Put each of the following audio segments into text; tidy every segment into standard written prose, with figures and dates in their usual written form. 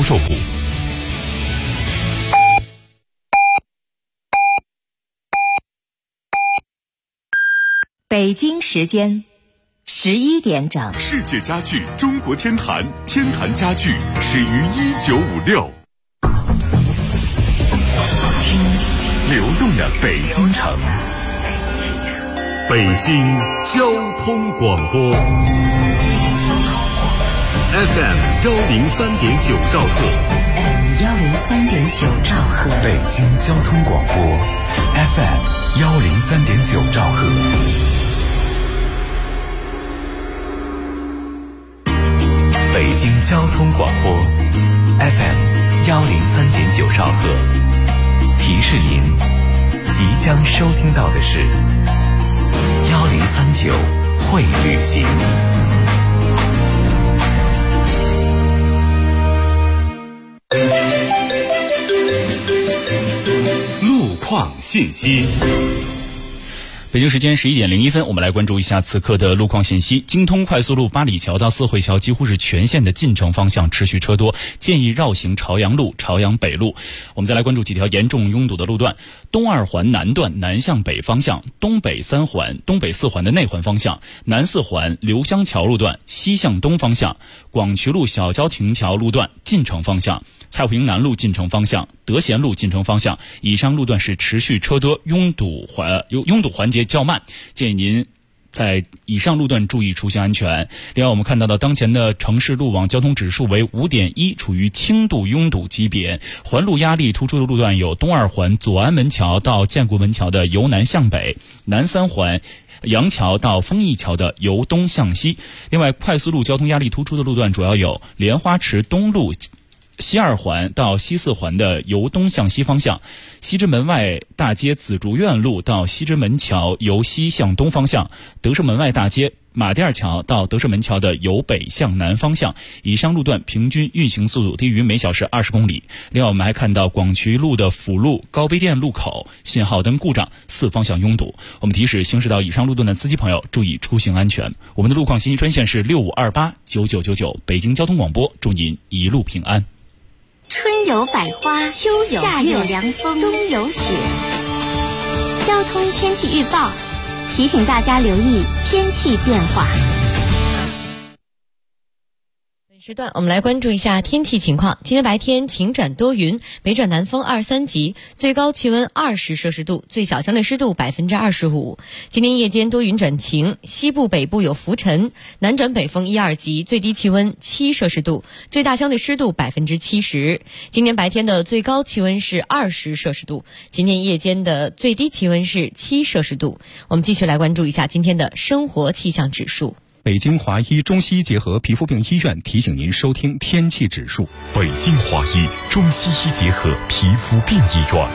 售股。 北京时间11点整。 世界家具中国天坛，天坛家具始于1956。听流动的北京城，北京交通广播 FM 103.9兆赫 103.9兆赫， 北京交通广播 FM 103.9兆赫。北京交通广播 FM 103.9兆赫，提示您即将收听到的是1039会旅行。路况信息。 北京时间11点01分，我们来关注一下此刻的路况信息。京通快速路八里桥到四惠桥几乎是全线的进城方向持续车多，建议绕行朝阳路、朝阳北路。我们再来关注几条严重拥堵的路段：东二环南段南向北方向，东北三环、东北四环的内环方向，南四环刘香桥路段西向东方向，广渠路小郊亭桥路段进城方向，蔡湖营南路进城方向，德贤路进城方向，以上路段是持续车多，拥堵环节较慢，建议您在以上路段注意出行安全。另外，我们看到的当前的城市路网交通指数为5.1，处于轻度拥堵级别。环路压力突出的路段有东二环左安门桥到建国门桥的由南向北，南三环杨桥到丰益桥的由东向西。另外，快速路交通压力突出的路段主要有莲花池东路西二环到西四环的由东向西方向，西直门外大街紫竹院路到西直门桥由西向东方向，德胜门外大街马甸桥到德胜门桥的由北向南方向。以上路段平均运行速度低于每小时20公里。另外，我们还看到广渠路的辅路高碑店路口信号灯故障，四方向拥堵。我们提示行驶到以上路段的司机朋友注意出行安全。我们的路况信息专线是65289999，北京交通广播，祝您一路平安。 春有百花，秋有夏有凉风，冬有雪。交通天气预报提醒大家留意天气变化。 时段我们来关注一下天气情况。今天白天晴转多云，北转南风2、3级，最高气温20摄氏度，最小相对湿度25%。今天夜间多云转晴，西部北部有浮尘，南转北风1、2级，最低气温7摄氏度，最大相对湿度70%。今天白天的最高气温是20摄氏度，今天夜间的最低气温是7摄氏度。我们继续来关注一下今天的生活气象指数。 北京华医中西医结合皮肤病医院提醒您收听天气指数。 北京华医中西医结合皮肤病医院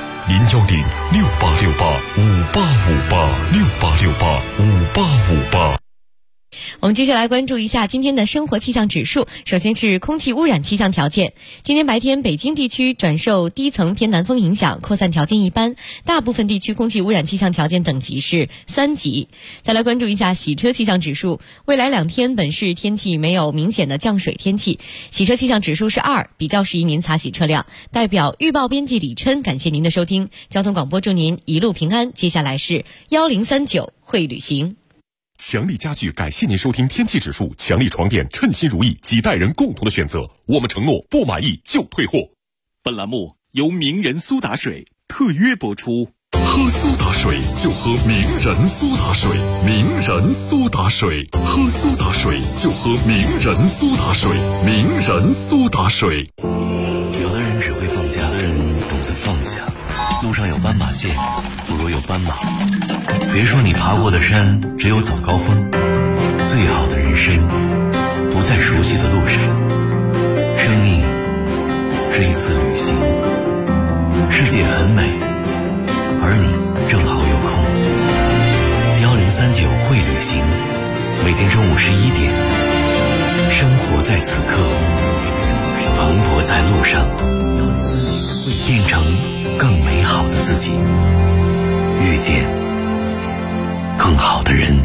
，0106868585858，68685858。 我们接下来关注一下今天的生活气象指数。首先是空气污染气象条件。今天白天北京地区转受低层偏南风影响，扩散条件一般，大部分地区空气污染气象条件等级是3级。再来关注一下洗车气象指数。未来2天本市天气没有明显的降水天气，洗车气象指数是2，比较适宜您擦洗车辆。代表预报编辑李琛感谢您的收听，交通广播祝您一路平安。接下来是1039会旅行。 强力家具感谢您收听天气指数，强力床垫称心如意，几代人共同的选择，我们承诺不满意就退货。本栏目由名人苏打水特约播出。喝苏打水就喝名人苏打水，名人苏打水，喝苏打水就喝名人苏打水，名人苏打水。 有的人只会放假，有的人懂得放下。路上有斑马线，不如有斑马。别说你爬过的山只有早高峰，最好的人生不在熟悉的路上。生命是一次旅行，世界很美，而你正好有空。1039会旅行，每天中午11点，生活在此刻，蓬勃在路上，变成更美好的自己，遇见更好的人。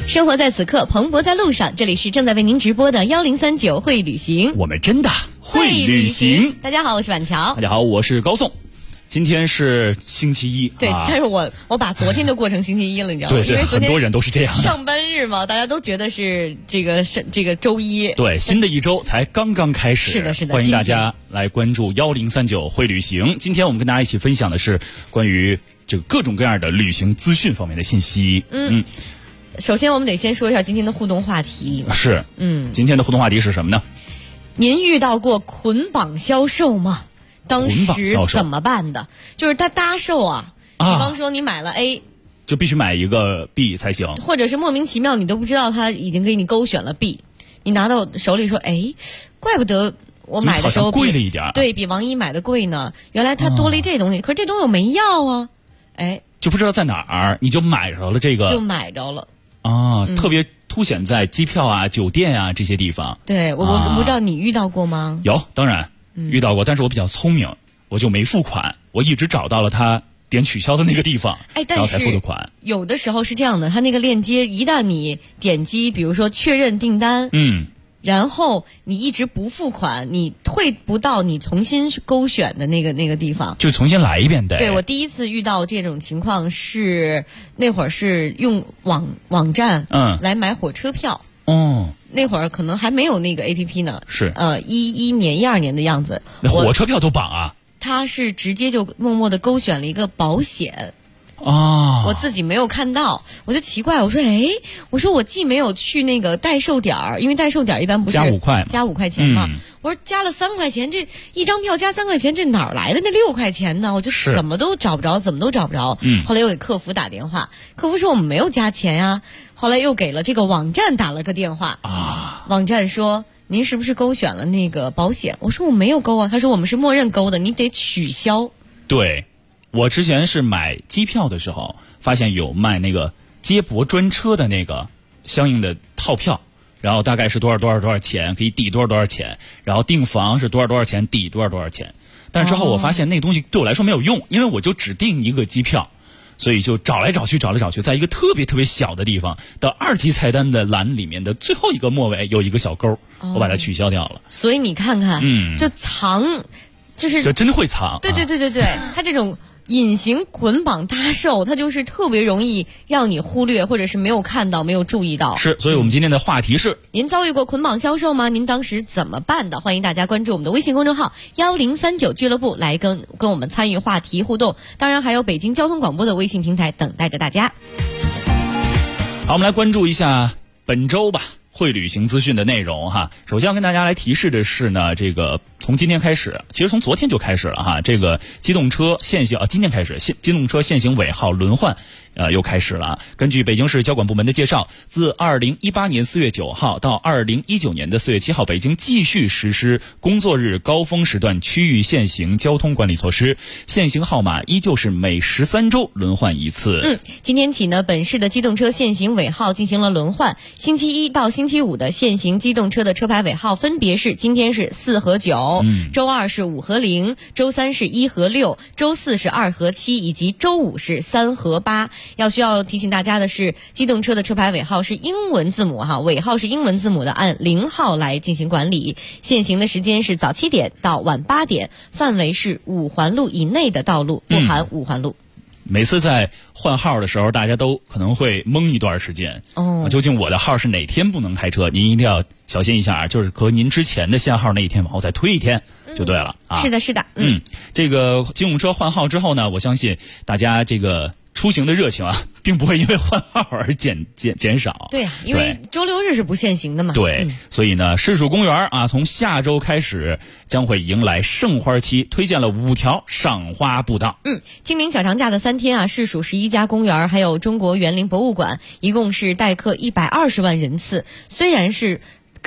生活在此刻，蓬勃在路上。这里是正在为您直播的1039会旅行， 我们真的会旅行。 大家好，我是板桥。 大家好，我是高颂。今天是星期一， 对，但是我把昨天就过成星期一了，你知道吗？ 对对， 因为很多人都是这样的。 上班日嘛，大家都觉得是这个周一。 对，新的一周才刚刚开始。 是的，是的。 欢迎大家来关注1039会旅行。今天我们跟大家一起分享的是关于这个各种各样的旅行资讯方面的信息。 首先我们得先说一下今天的互动话题。 是，今天的互动话题是什么呢？ 您遇到过捆绑销售吗？当时怎么办的？就是他搭售啊，比方说你买了 A， 就必须买一个 B 才行， 或者是莫名其妙你都不知道他已经给你勾选了 B， 你拿到手里说，哎，怪不得我买的时候贵了一点， 对比王一买的贵呢，原来他多了这东西，可是这东西我没要啊，哎， 就不知道在哪儿，你就买着了这个， 就买着了特别凸显在机票啊、酒店啊这些地方。 对，我不知道你遇到过吗？ 有，当然。遇到过，但是我比较聪明，我就没付款，我一直找到了他点取消的那个地方，然后才付的款。 有的时候是这样的，他那个链接一旦你点击，比如说确认订单，然后你一直不付款，你退不到你重新勾选的那个地方， 就重新来一遍的。 对，我第一次遇到这种情况是那会儿是用网站来买火车票。那会儿可能还没有那个 APP 呢， 是 11年12年的样子。 那火车票都绑啊？ 他是直接就默默的勾选了一个保险我自己没有看到，我就奇怪，我说我既没有去那个代售点儿，因为代售点儿一般不是加5块钱嘛，我说加了3块钱，这一张票加3块钱，这哪儿来的那6块钱呢？我就怎么都找不着。后来又给客服打电话，客服说我们没有加钱呀。后来又给了这个网站打了个电话网站说您是不是勾选了那个保险？我说我没有勾啊，他说我们是默认勾的，你得取消。 对，我之前是买机票的时候发现有卖那个接驳专车的那个相应的套票，然后大概是多少钱可以抵多少钱，然后订房是多少钱抵多少钱。但是之后我发现那东西对我来说没有用，因为我就只订一个机票，所以就找来找去，在一个特别特别小的地方的2级菜单的栏里面的最后一个末尾有一个小勾，我把它取消掉了。 所以你看看，就藏，就是这真会藏。 对，它这种隐形捆绑搭售，它就是特别容易让你忽略，或者是没有看到、没有注意到。 是，所以我们今天的话题是： 您遭遇过捆绑销售吗？您当时怎么办的？欢迎大家关注我们的微信公众号1039俱乐部来跟我们参与话题互动。当然还有北京交通广播的微信平台等待着大家。 好，我们来关注一下本周吧会旅行资讯的内容哈。首先要跟大家来提示的是呢，这个从今天开始，其实从昨天就开始了哈，这个机动车限行今天开始机动车限行尾号轮换又开始了。根据北京市交管部门的介绍，自2018年4月9号到2019年的4月7号，北京继续实施工作日高峰时段区域限行交通管理措施，限行号码依旧是每13周轮换一次。 今天起呢，本市的机动车限行尾号进行了轮换，星期一到星期五的限行机动车的车牌尾号分别是：今天是4和9，周二是5和0，周三是1和6，周四是2和7，以及周五是3和8。需要提醒大家的是，机动车的车牌尾号是英文字母尾号是英文字母的，按0号来进行管理。限行的时间是早7点到晚8点，范围是5环路以内的道路，不含5环路。 每次在换号的时候，大家都可能会懵一段时间。究竟我的号是哪天不能开车？您一定要小心一下，就是和您之前的限号那一天往后再推一天就对了是的，是的。 这个机动车换号之后呢，我相信大家这个出行的热情并不会因为换号而减少。 对因为周6日是不限行的嘛。 对，所以呢，市属公园从下周开始将会迎来盛花期，推荐了5条赏花步道。 清明小长假的3天市属11家公园，还有中国园林博物馆，一共是待客120万人次。虽然是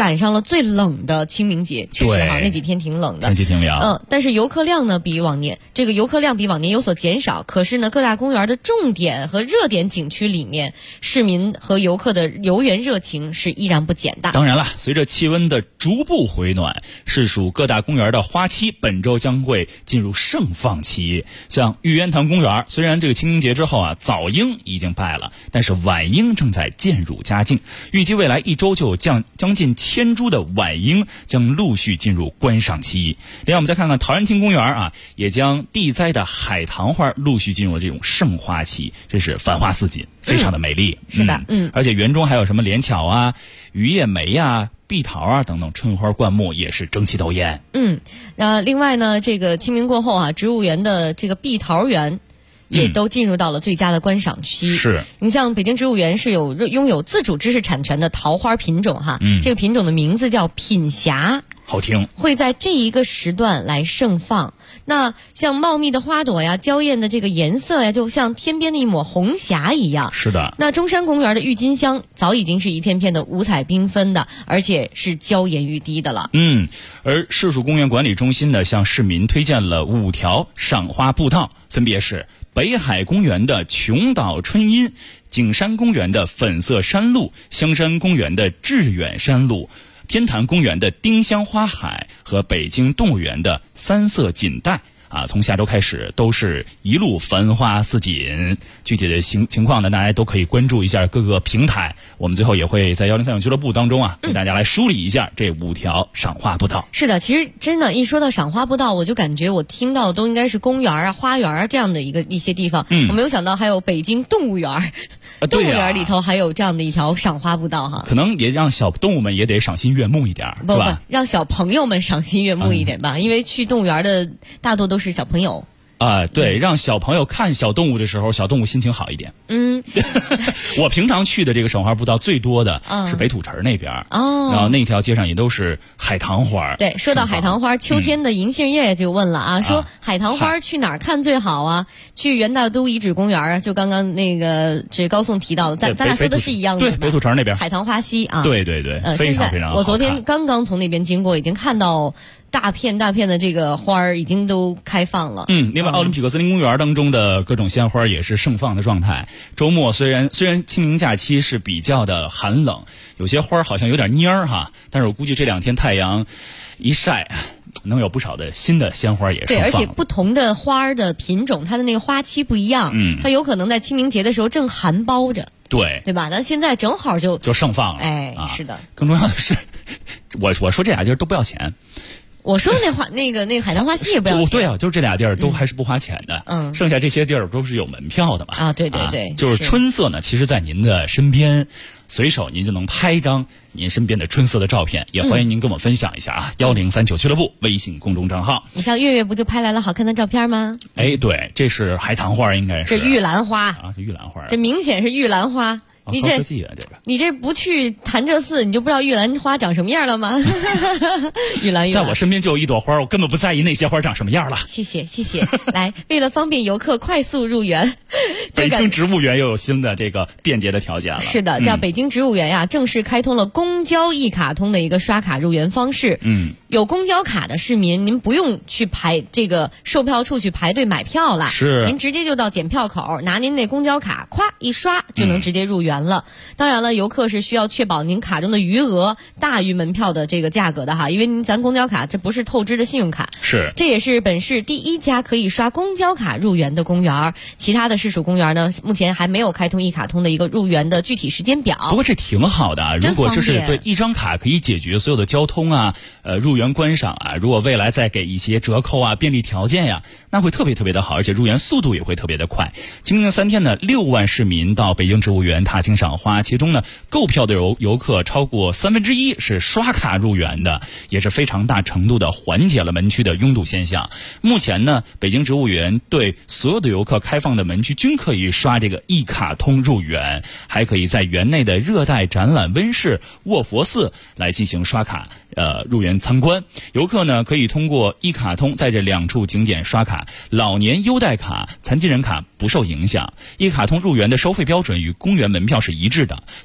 赶上了最冷的清明节，确实哈，那几天挺冷的， 天气挺凉。 但是游客量呢比往年有所减少。可是呢，各大公园的重点和热点景区里面，市民和游客的游园热情是依然不减的。 当然了，随着气温的逐步回暖，市属各大公园的花期本周将会进入盛放期。像玉渊潭公园，虽然这个清明节之后啊，早樱已经败了，但是晚樱正在渐入佳境，预计未来一周就有将近1000株的晚樱将陆续进入观赏期。另外我们再看看陶然亭公园啊，也将地栽的海棠花陆续进入了这种盛花期，这是繁花似锦，非常的美丽。 是的， 而且园中还有什么莲巧啊、榆叶梅啊、碧桃啊等等春花灌木，也是争奇斗艳。 另外呢，这个清明过后啊，植物园的这个碧桃园也都进入到了最佳的观赏期。 是， 你像北京植物园是拥有自主知识产权的桃花品种哈，这个品种的名字叫品霞， 好听， 会在这一个时段来盛放。那像茂密的花朵呀，娇艳的这个颜色呀，就像天边的一抹红霞一样。 是的。 那中山公园的郁金香早已经是一片片的五彩缤纷的，而且是娇艳欲滴的了。 而市属公园管理中心呢，向市民推荐了5条赏花步道，分别是北海公园的琼岛春荫、景山公园的粉色山路、香山公园的致远山路、天坛公园的丁香花海和北京动物园的3色锦带。从下周开始都是一路繁花似锦。具体的情况呢，大家都可以关注一下各个平台。我们最后也会在103俱乐部当中给大家来梳理一下这5条赏花步道。 是的，其实真的，一说到赏花步道，我就感觉我听到的都应该是公园啊、花园啊这样的一些地方。我没有想到还有北京动物园，动物园里头还有这样的一条赏花步道哈。 可能也让小动物们也得赏心悦目一点， 不，让小朋友们赏心悦目一点吧，因为去动物园的大多都是小朋友。 对，让小朋友看小动物的时候，小动物心情好一点。我平常去的这个赏花步道最多的是北土城那边，然后那条街上也都是海棠花。 对，说到海棠花，秋天的银杏叶就问了说海棠花去哪儿看最好啊？去元大都遗址公园啊，就刚刚那个这高颂提到的，咱俩说的是一样的。 对，北土城那边海棠花溪啊。 对，非常非常好看。 我昨天刚刚从那边经过，已经看到大片的这个花儿已经都开放了。 另外奥林匹克森林公园当中的各种鲜花也是盛放的状态。周末虽然清明假期是比较的寒冷，有些花好像有点蔫儿哈，但是我估计这2天太阳一晒，能有不少的新的鲜花也盛放。 对，而且不同的花的品种，它的那个花期不一样，它有可能在清明节的时候正含苞着。对吧？那现在正好就盛放了。 是的。 更重要的是，我说这俩地儿都不要钱。 我说那个海棠花溪也不要钱。 对啊，就是这俩地儿都还是不花钱的。剩下这些地儿都是有门票的嘛。 对， 就是春色呢，其实在您的身边，随手您就能拍一张您身边的春色的照片，也欢迎您跟我分享一下1039俱乐部微信公众账号。 你像月月不就拍来了好看的照片吗？ 对，这是海棠花，应该是这玉兰花这玉兰花， 这明显是玉兰花。你这不去潭柘寺，你就不知道玉兰花长什么样了吗？玉兰， 在我身边就有一朵花，我根本不在意那些花长什么样了。 谢谢。来，为了方便游客快速入园， 北京植物园又有新的这个便捷的条件了。 是的，叫北京植物园呀，正式开通了公交一卡通的一个刷卡入园方式。有公交卡的市民，您不用去排这个售票处去排队买票了，您直接就到检票口拿您那公交卡，咵一刷就能直接入园了。当然了，游客是需要确保您卡中的余额大于门票的这个价格的哈，因为咱公交卡这不是透支的信用卡。这也是本市第1家可以刷公交卡入园的公园。其他的市属公园呢，目前还没有开通一卡通的一个入园的具体时间表。 不过这挺好的，如果就是对一张卡可以解决所有的交通入园观赏如果未来再给一些折扣便利条件呀，那会特别特别的好，而且入园速度也会特别的快。清明3天呢，6万市民到北京植物园踏青赏花，其中呢购票的游客超过1/3是刷卡入园的，也是非常大程度的缓解了门区的拥堵现象。目前呢，北京植物园对所有的游客开放的门区均可以刷这个一卡通入园，还可以在园内的热带展览温室卧佛寺来进行刷卡入园参观。游客呢可以通过一卡通在这2处景点刷卡，老年优待卡、残疾人卡不受影响。一卡通入园的收费标准与公园门票是一致的，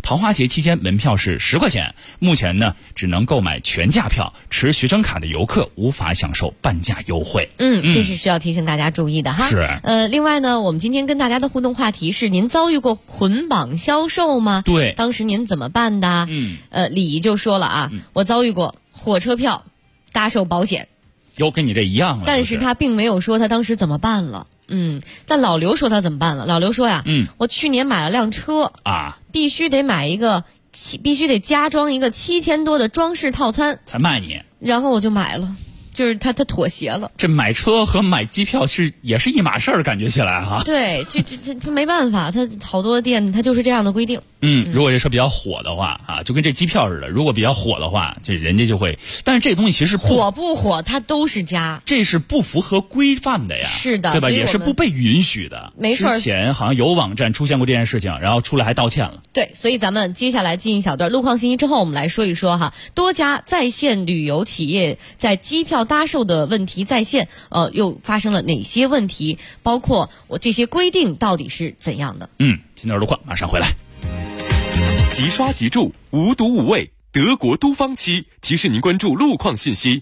桃花节期间门票是10块钱，目前呢只能购买全价票，持学生卡的游客无法享受半价优惠。 这是需要提醒大家注意的哈。 是。 另外呢，我们今天跟大家的互动话题是：您遭遇过捆绑销售吗？ 对， 当时您怎么办的？李姨就说了啊，我遭遇过火车票搭售保险。 又跟你这一样了。 但是他并没有说他当时怎么办了。但老刘说他怎么办了？老刘说呀，我去年买了辆车啊， 必须得加装一个7000多的装饰套餐才卖你， 然后我就买了。就是他妥协了。 这买车和买机票也是一码事儿，感觉起来哈。 对，这没办法，他好多店他就是这样的规定。 如果这车比较火的话啊，就跟这机票似的，如果比较火的话，这人家就会。但是这个东西其实火不火，它都是加， 这是不符合规范的呀。 是的， 对吧？也是不被允许的。 没错。 之前好像有网站出现过这件事情，然后出来还道歉了。 对，所以咱们接下来进一小段路况信息之后，我们来说一说哈，多家在线旅游企业在机票搭售的问题在线，又发生了哪些问题？包括我这些规定到底是怎样的？ 今段路况马上回来。 即刷即住，无毒无味，德国都方漆提示您关注路况信息。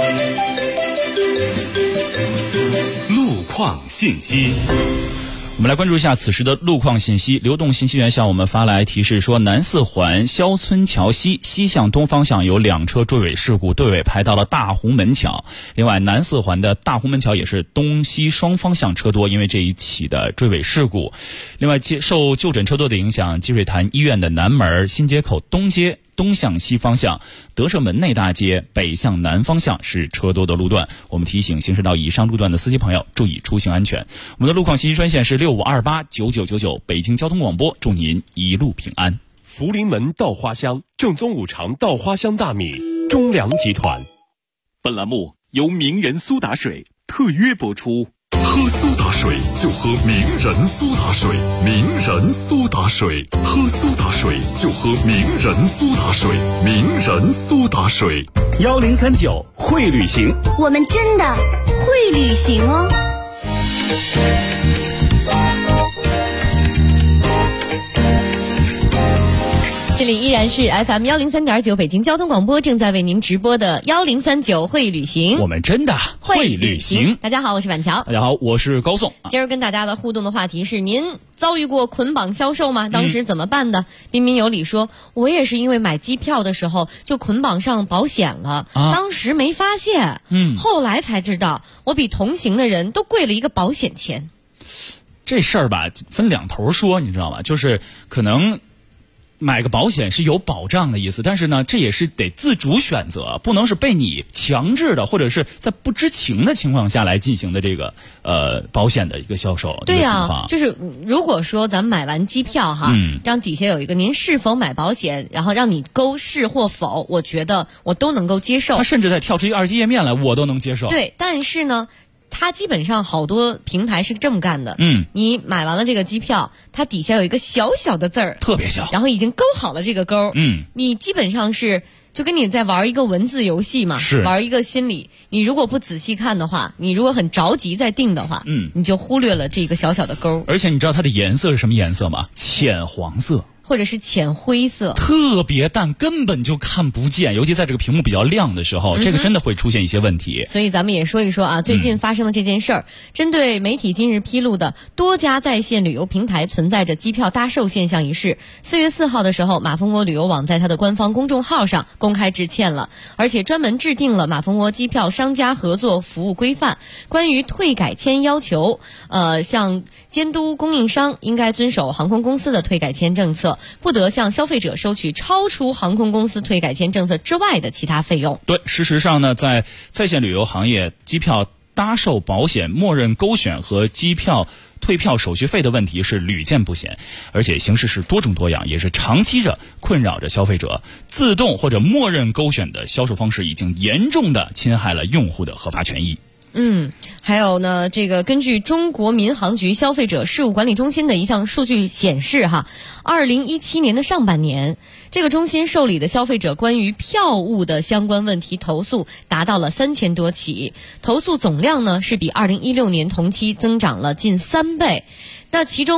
路况信息。 我们来关注一下此时的路况信息。流动信息源向我们发来提示说，南四环肖村桥西向东方向有2车追尾事故，队尾排到了大红门桥。另外，南四环的大红门桥也是东西双方向车多，因为这一起的追尾事故。另外，受就诊车多的影响，积水潭医院的南门、新街口东街东向西方向、德胜门内大街北向南方向是车多的路段。我们提醒行驶到以上路段的司机朋友注意出行安全。我们的路况信息专线是65289999，北京交通广播，祝您一路平安。 福临门稻花香，正宗五常稻花香大米，中粮集团。本栏目由名人苏打水特约播出。 喝苏打水就喝名人苏打水，名人苏打水，喝苏打水就喝名人苏打水，名人苏打水。 1039会旅行， 我们真的会旅行哦。 这里依然是 FM 103.9北京交通广播正在为您直播的1039会旅行， 我们真的会旅行。 大家好，我是板桥。 大家好，我是高颂。 今儿跟大家的互动的话题是：您遭遇过捆绑销售吗？当时怎么办的？彬彬有礼说，我也是因为买机票的时候就捆绑上保险了，当时没发现，后来才知道我比同行的人都贵了一个保险钱。 这事儿吧，分两头说，你知道吗？就是可能买个保险是有保障的意思，但是呢，这也是得自主选择，不能是被你强制的，或者是在不知情的情况下来进行的这个保险的一个销售。 对呀，就是如果说咱们买完机票哈，让底下有一个您是否买保险，然后让你勾是或否，我觉得我都能够接受。 他甚至在跳出一个2级页面来，我都能接受。 对，但是呢，它基本上好多平台是这么干的，你买完了这个机票，它底下有一个小小的字儿， 特别小， 然后已经勾好了这个勾，你基本上是就跟你在玩一个文字游戏嘛， 是玩一个心理。你如果不仔细看的话，你如果很着急在定的话，你就忽略了这个小小的勾。 而且你知道它的颜色是什么颜色吗？浅黄色。 或者是浅灰色， 特别淡，根本就看不见，尤其在这个屏幕比较亮的时候，这个真的会出现一些问题。 所以咱们也说一说啊，最近发生的这件事儿，针对媒体今日披露的多家在线旅游平台存在着机票搭售现象一事，4月4号的时候，马蜂窝旅游网在它的官方公众号上公开致歉了，而且专门制定了马蜂窝机票商家合作服务规范，关于退改签要求，像监督供应商应该遵守航空公司的退改签政策，不得向消费者收取超出航空公司退改签政策之外的其他费用。 对，事实上呢，在线旅游行业，机票搭售保险默认勾选和机票退票手续费的问题是屡见不鲜，而且形式是多种多样，也是长期着困扰着消费者。自动或者默认勾选的销售方式已经严重的侵害了用户的合法权益。 还有呢，这个根据中国民航局消费者事务管理中心的一项数据显示哈，2017年的上半年，这个中心受理的消费者关于票务的相关问题投诉达到了3000多起，投诉总量呢是比2016年同期增长了近3倍。那其中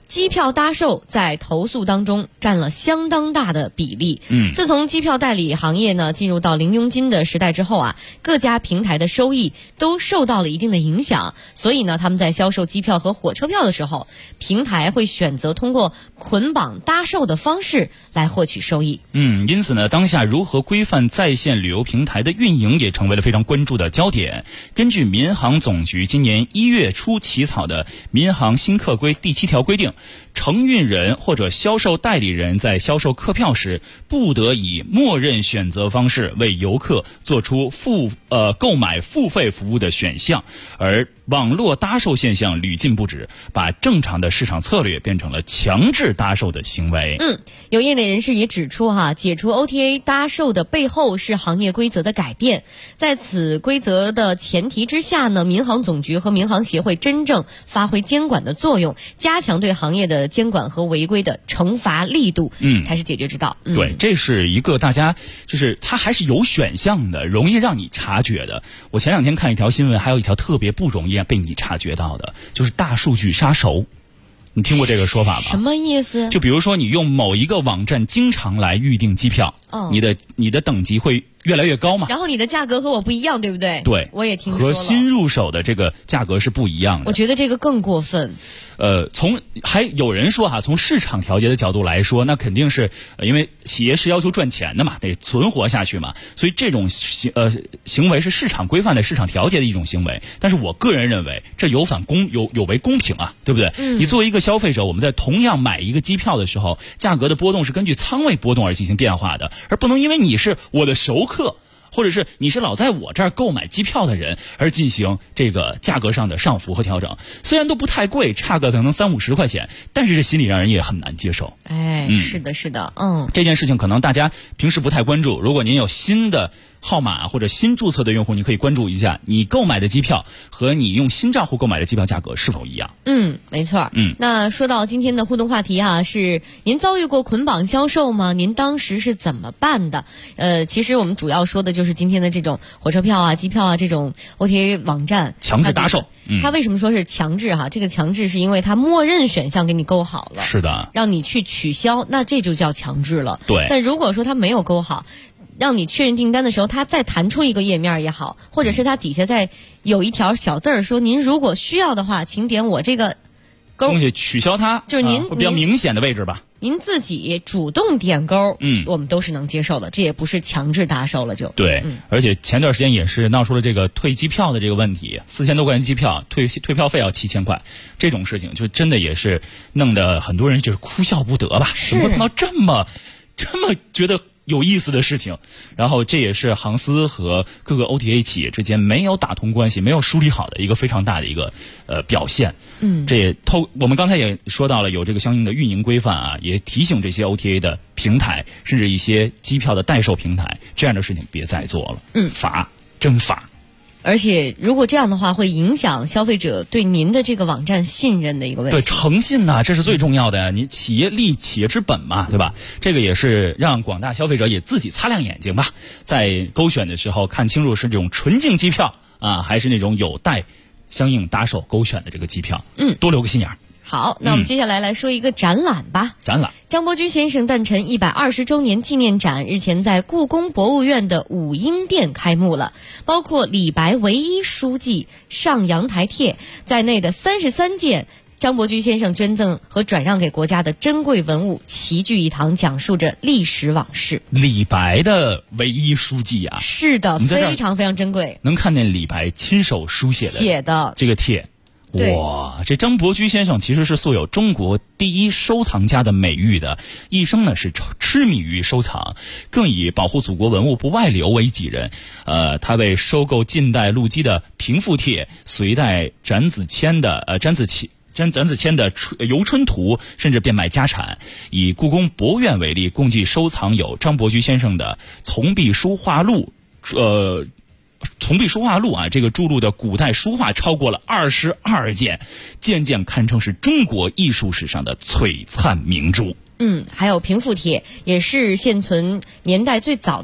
机票搭售在投诉当中占了相当大的比例。自从机票代理行业呢进入到零佣金的时代之后啊，各家平台的收益都受到了一定的影响，所以呢他们在销售机票和火车票的时候，平台会选择通过捆绑搭售的方式来获取收益。 因此呢，当下如何规范在线旅游平台的运营也成为了非常关注的焦点。根据民航总局今年1月初起草的民航新客规第7条规定，承运人或者销售代理人在销售客票时，不得以默认选择方式为游客做出购买付费服务的选项，而网络搭售现象屡禁不止，把正常的市场策略变成了强制搭售的行为。 有业内人士也指出解除 OTA 搭售的背后是行业规则的改变。在此规则的前提之下呢，民航总局和民航协会真正发挥监管的作用，加强对行业的监管和违规的惩罚力度，才是解决之道。 对，这是一个大家就是它还是有选项的，容易让你察觉的。我前2天看一条新闻，还有一条特别不容易被你察觉到的，就是大数据杀熟。你听过这个说法吗？ 什么意思？ 就比如说你用某一个网站经常来预订机票，你的等级会越来越高嘛， 然后你的价格和我不一样，对不对？ 对， 我也听说了， 和新入手的这个价格是不一样的。 我觉得这个更过分。 还有人说从市场调节的角度来说，那肯定是因为企业是要求赚钱的嘛，得存活下去嘛，所以这种行为是市场规范的市场调节的一种行为。但是我个人认为这有违公平啊，对不对？你作为一个消费者，我们在同样买一个机票的时候，价格的波动是根据仓位波动而进行变化的，而不能因为你是我的熟客，或者是你是老在我这儿购买机票的人而进行这个价格上的上浮和调整。虽然都不太贵，差个可能30-50块钱，但是这心里让人也很难接受。 是的， 这件事情可能大家平时不太关注，如果您有新的号码或者新注册的用户，你可以关注一下你购买的机票和你用新账户购买的机票价格是否一样。 没错。那说到今天的互动话题是您遭遇过捆绑销售吗？您当时是怎么办的？其实我们主要说的就是今天的这种火车票机票这种 OTA 网站强制搭售。 它为什么说是强制这个强制是因为它默认选项给你勾好了， 是的， 让你去取消，那这就叫强制了。 对。 但如果说它没有勾好，让你确认订单的时候，它再弹出一个页面也好，或者是它底下再有一条小字说您如果需要的话，请点我这个勾， 东西取消它， 就是您比较明显的位置吧。 您自己主动点勾，我们都是能接受的，这也不是强制搭售了就。 对，而且前段时间也是闹出了这个退机票的这个问题，4000多块钱机票退票费要7000块，这种事情就真的也是弄得很多人就是哭笑不得吧？怎么会碰到这么觉得有意思的事情？然后这也是航司和各个 OTA 企业之间没有打通关系、没有梳理好的一个非常大的一个表现。这也我们刚才也说到了有这个相应的运营规范也提醒这些 OTA 的平台，甚至一些机票的代售平台，这样的事情别再做了。真罚。 而且如果这样的话，会影响消费者对您的这个网站信任的一个问题。 对，诚信这是最重要的呀！你企业立企业之本嘛，对吧？这个也是让广大消费者也自己擦亮眼睛吧，在勾选的时候看清楚是这种纯净机票还是那种有待相应搭售勾选的这个机票。多留个心眼儿。 好，那我们接下来说一个展览吧。 展览， 张伯驹先生诞辰120周年纪念展日前在故宫博物院的武英殿开幕了，包括李白唯一书记上阳台帖在内的33件张伯驹先生捐赠和转让给国家的珍贵文物齐聚一堂，讲述着历史往事。 李白的唯一书记是的，非常非常珍贵， 能看见李白亲手书写的这个帖。哇，这张伯驹先生其实是素有中国第一收藏家的美誉的，一生呢是痴迷于收藏，更以保护祖国文物不外流为己任。他为收购近代陆基的平复帖、隋代展子谦的游春图，甚至变卖家产。以故宫博物院为例，共计收藏有张伯驹先生的从壁书画录，从壁书画录这个著录的古代书画超过了22件，件件堪称是中国艺术史上的璀璨明珠。 还有平复帖，也是现存年代最早的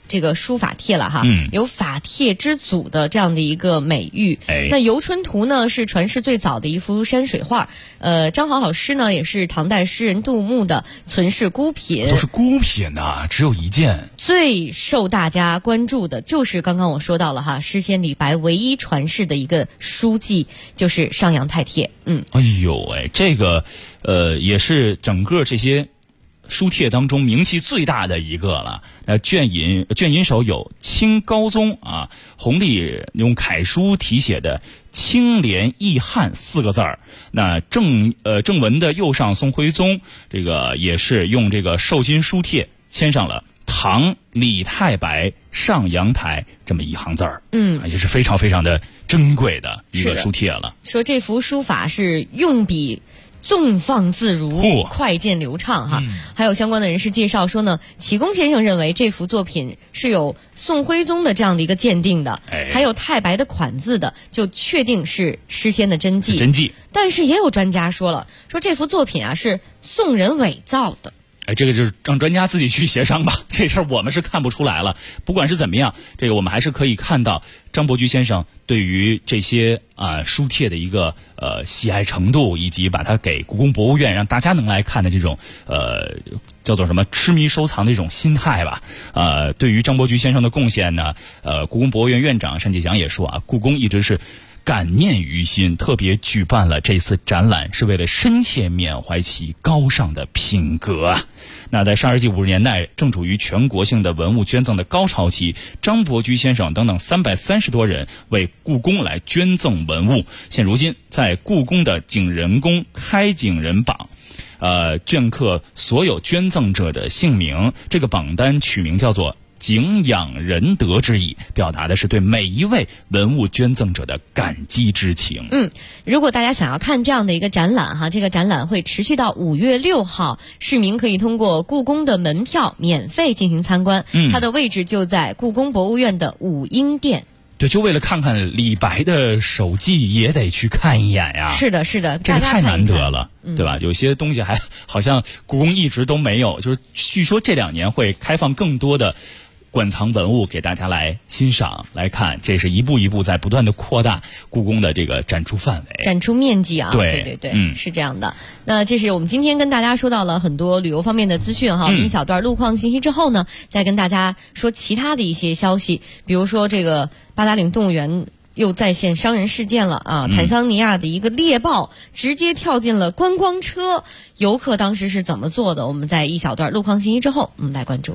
这个书法帖了哈，有法帖之祖的这样的一个美誉。那《游春图》呢是传世最早的一幅山水画，张好好诗呢也是唐代诗人杜牧的存世孤品。 都是孤品呐，只有一件。 最受大家关注的就是刚刚我说到了哈，诗仙李白唯一传世的一个书记就是上阳太帖。 哎呦喂，这个也是整个这些书帖当中名气最大的一个了。卷引手有清高宗啊，弘历用楷书题写的清廉易汉4个字儿。那正文的右上宋徽宗这个也是用这个寿金书帖签上了唐李太白上阳台这么一行字儿，也是非常非常的珍贵的一个书帖了。 说这幅书法是用笔纵放自如，快剑流畅哈。还有相关的人士介绍说呢，启功先生认为这幅作品是有宋徽宗的这样的一个鉴定的，还有太白的款字的，就确定是诗仙的真迹。但是也有专家说了，说这幅作品啊是宋人伪造的。 这个就是让专家自己去协商吧，这事儿我们是看不出来了。不管是怎么样，这个我们还是可以看到张伯驹先生对于这些书帖的一个喜爱程度，以及把它给故宫博物院让大家能来看的这种叫做什么痴迷收藏的这种心态吧。对于张伯驹先生的贡献呢，故宫博物院院长单霁翔也说啊，故宫一直是感念于心，特别举办了这次展览，是为了深切缅怀其高尚的品格啊。那在上世纪50年代，正处于全国性的文物捐赠的高潮期，张伯驹先生等等330多人为故宫来捐赠文物。现如今，在故宫的景仁宫开景仁榜，镌刻所有捐赠者的姓名，这个榜单取名叫做景仰仁德之意，表达的是对每一位文物捐赠者的感激之情。 如果大家想要看这样的一个展览哈，这个展览会持续到5月6号，市民可以通过故宫的门票免费进行参观。它的位置就在故宫博物院的武英殿。 对，就为了看看李白的手记也得去看一眼呀。 是的， 这个太难得了，对吧？有些东西还好像故宫一直都没有，就是据说这2年会开放更多的馆藏文物给大家来欣赏来看，这是一步一步在不断的扩大故宫的这个展出范围、 展出面积啊。 对， 是这样的。那这是我们今天跟大家说到了很多旅游方面的资讯哈。一小段路况信息之后呢，再跟大家说其他的一些消息，比如说这个八达岭动物园又再现伤人事件了啊！坦桑尼亚的一个猎豹直接跳进了观光车，游客当时是怎么做的？我们在一小段路况信息之后，我们来关注。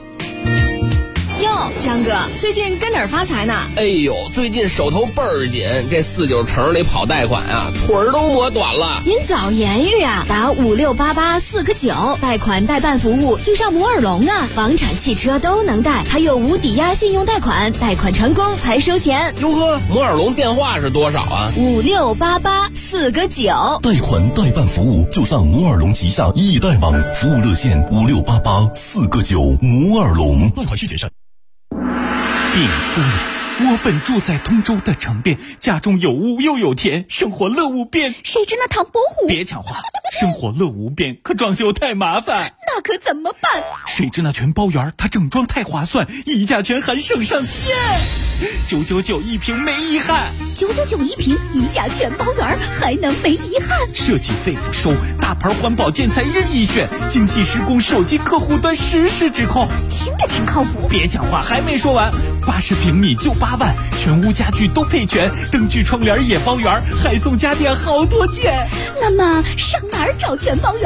哟，张哥，最近跟哪儿发财呢？ 哎呦，最近手头倍儿紧，这49城里跑贷款啊，腿儿都磨短了。 您早言语啊，打5688-4个9，贷款代办服务就上摩尔龙啊，房产、汽车都能贷，还有无抵押信用贷款，贷款成功才收钱。 哟呵，摩尔龙电话是多少啊 ？5688-4个9。 贷款代办服务就上摩尔龙旗下易贷网，服务热线5688-4个9，摩尔龙。贷款需谨慎。 禀夫人，我本住在通州的城边，家中有屋又有田，生活乐无边。 谁知那唐伯虎？ 别抢话，生活乐无边，可装修太麻烦。 那可怎么办？ 谁知那全包园，它整装太划算，溢价权还省上天。999一平没遗憾 ，999一平，溢价全包圆，还能没遗憾？ 设计费不收，大牌环保建材任意选，精细施工，手机客户端实时指控， 听着挺靠谱。 别讲话，还没说完，80平米就8万，全屋家具都配全，灯具窗帘也包圆，还送家电好多件。 那么上哪儿找全包圆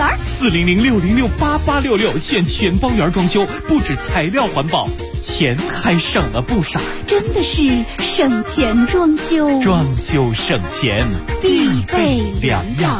？400-606-8866，选全包圆装修，不止材料环保，钱还省了不少。 真的是省钱装修， 装修省钱必备良药。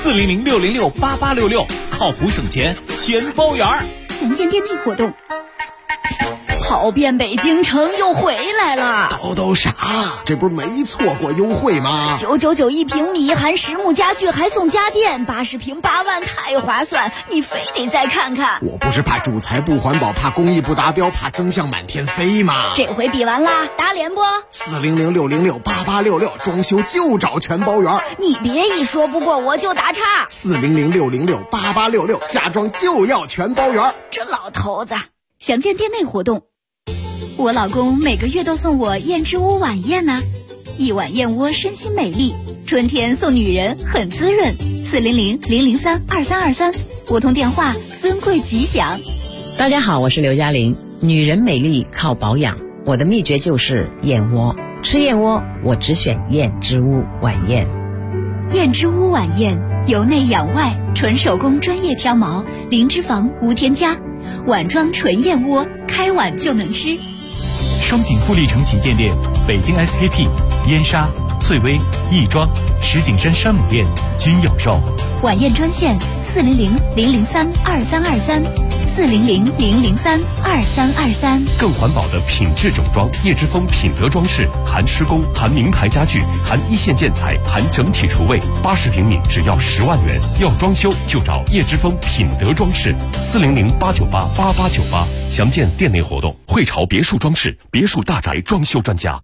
400-606-8866，靠谱省钱全包圆。 详见店内活动。跑遍北京城又回来了， 都啥？这不是没错过优惠吗 ？999一平米，含实木家具还送家电，80平8万，太划算！你非得再看看。 我不是怕主材不环保，怕工艺不达标，怕增项满天飞吗？ 这回比完啦，打脸不 ？400-606-8866，装修就找全包圆。 你别一说不过我就打岔。 400-606-8866，家装就要全包圆。 这老头子，详见店内活动。 我老公每个月都送我燕之屋晚宴呢，一碗燕窝身心美丽，春天送女人很滋润。400-003-2323，拨通电话，尊贵吉祥。 大家好，我是刘嘉玲。女人美丽靠保养，我的秘诀就是燕窝。吃燕窝，我只选燕之屋晚宴。 燕之屋晚宴，由内养外，纯手工专业挑毛，零脂肪无添加，碗装纯燕窝，开碗就能吃。 双井富力城旗舰店、北京 SKP、燕莎、翠微、亦庄、石景山山姆店均有售。 晚宴专线400-003-2323，400-003-2323。 更环保的品质整装，叶之峰品德装饰，含施工，含名牌家具，含一线建材，含整体厨卫，80平米只要10万元。要装修就找叶之峰品德装饰，400-898-8898。详见店内活动。汇潮别墅装饰，别墅大宅装修专家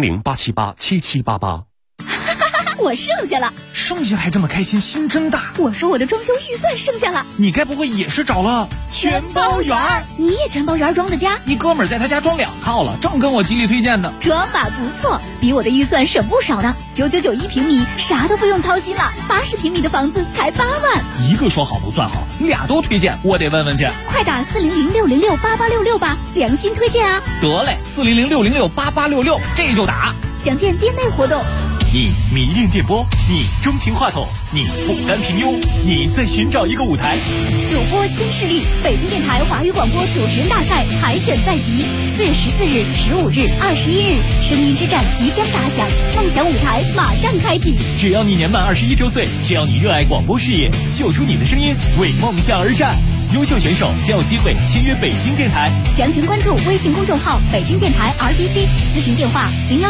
，400-878-7788。 我剩下了， 剩下还这么开心，心真大。 我说我的装修预算剩下了， 你该不会也是找了全包园？ 你也全包园装的家？ 一哥们儿在他家装2套了，正跟我极力推荐呢。 装法不错，比我的预算省不少呢。9991平米，啥都不用操心了。80平米的房子才8万。 一个说好不算好，俩都推荐，我得问问去。 快打400-606-8866吧，良心推荐啊！ 得嘞，400-606-8866，这就打。 详见店内活动。 你迷恋电波，你钟情话筒，你不甘平庸，你在寻找一个舞台。 主播新势力，北京电台华语广播主持人大赛海选在即，4月14日、15日、21日，声音之战即将打响，梦想舞台马上开启。 只要你年满21周岁，只要你热爱广播事业，秀出你的声音，为梦想而战。优秀选手将有机会签约北京电台。 详情关注微信公众号北京电台 RTC， 咨询电话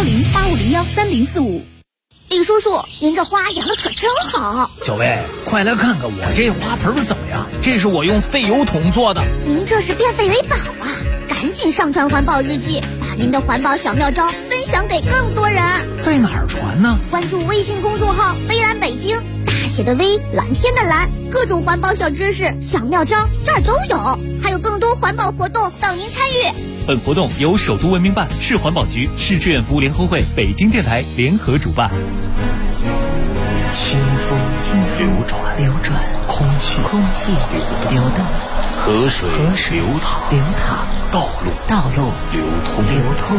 010-8501-3045。李叔叔，您这花养的可真好。 小薇，快来看看我这花盆怎么样？这是我用废油桶做的。 您这是变废为宝啊！赶紧上传环保日记，把您的环保小妙招分享给更多人。 在哪儿传呢？ 关注微信公众号微蓝北京，大写的微，蓝天的蓝，各种环保小知识、小妙招这儿都有，还有更多环保活动等您参与。 本活动由首都文明办、市环保局、市志愿服务联合会、北京电台联合主办。 清风流转，空气流动，河水流淌，道路流通。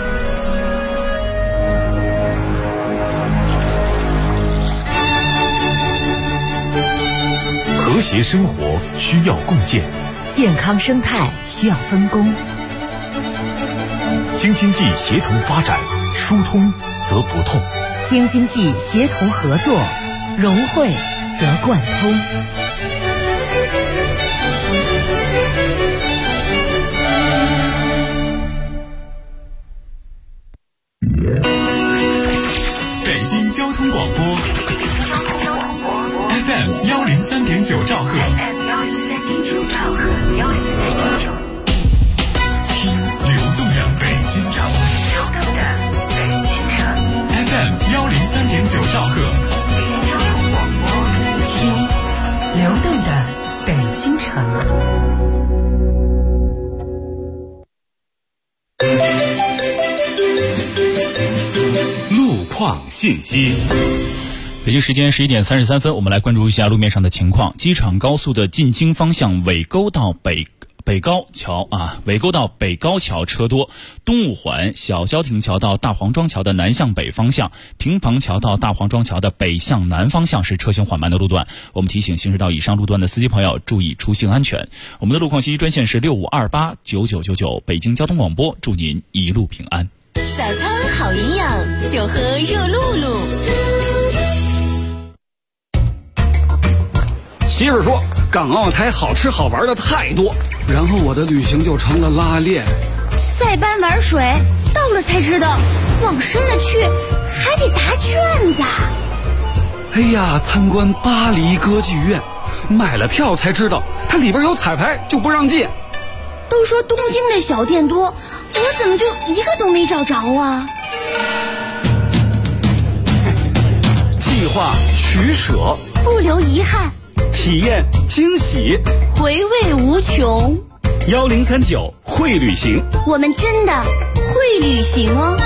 和谐生活需要共建， 健康生态需要分工。 京津冀协同发展，疏通则不痛； 京津冀协同合作，融汇则贯通。 北京交通广播 FM 103.9兆赫。听流动的北京城，FM 103.9兆赫。 听流动的北京城。 路况信息。 北京时间11点33分，我们来关注一下路面上的情况。机场高速的进京方向尾沟到北高桥尾沟到北高桥车多，东五环小消停桥到大黄庄桥的南向北方向，平房桥到大黄庄桥的北向南方向是车行缓慢的路段。我们提醒行驶到以上路段的司机朋友注意出行安全。我们的路况信息专线是65289999，北京交通广播，祝您一路平安。 早餐好营养，就喝热露露。 媳妇说港澳台好吃好玩的太多，然后我的旅行就成了拉练。 塞班玩水，到了才知道，往深了去还得答卷子。 哎呀，参观巴黎歌剧院，买了票才知道它里边有彩排，就不让进。 都说东京的小店多，我怎么就一个都没找着啊？ 计划取舍， 不留遗憾， 体验惊喜， 回味无穷。 1039会旅行， 我们真的会旅行哦。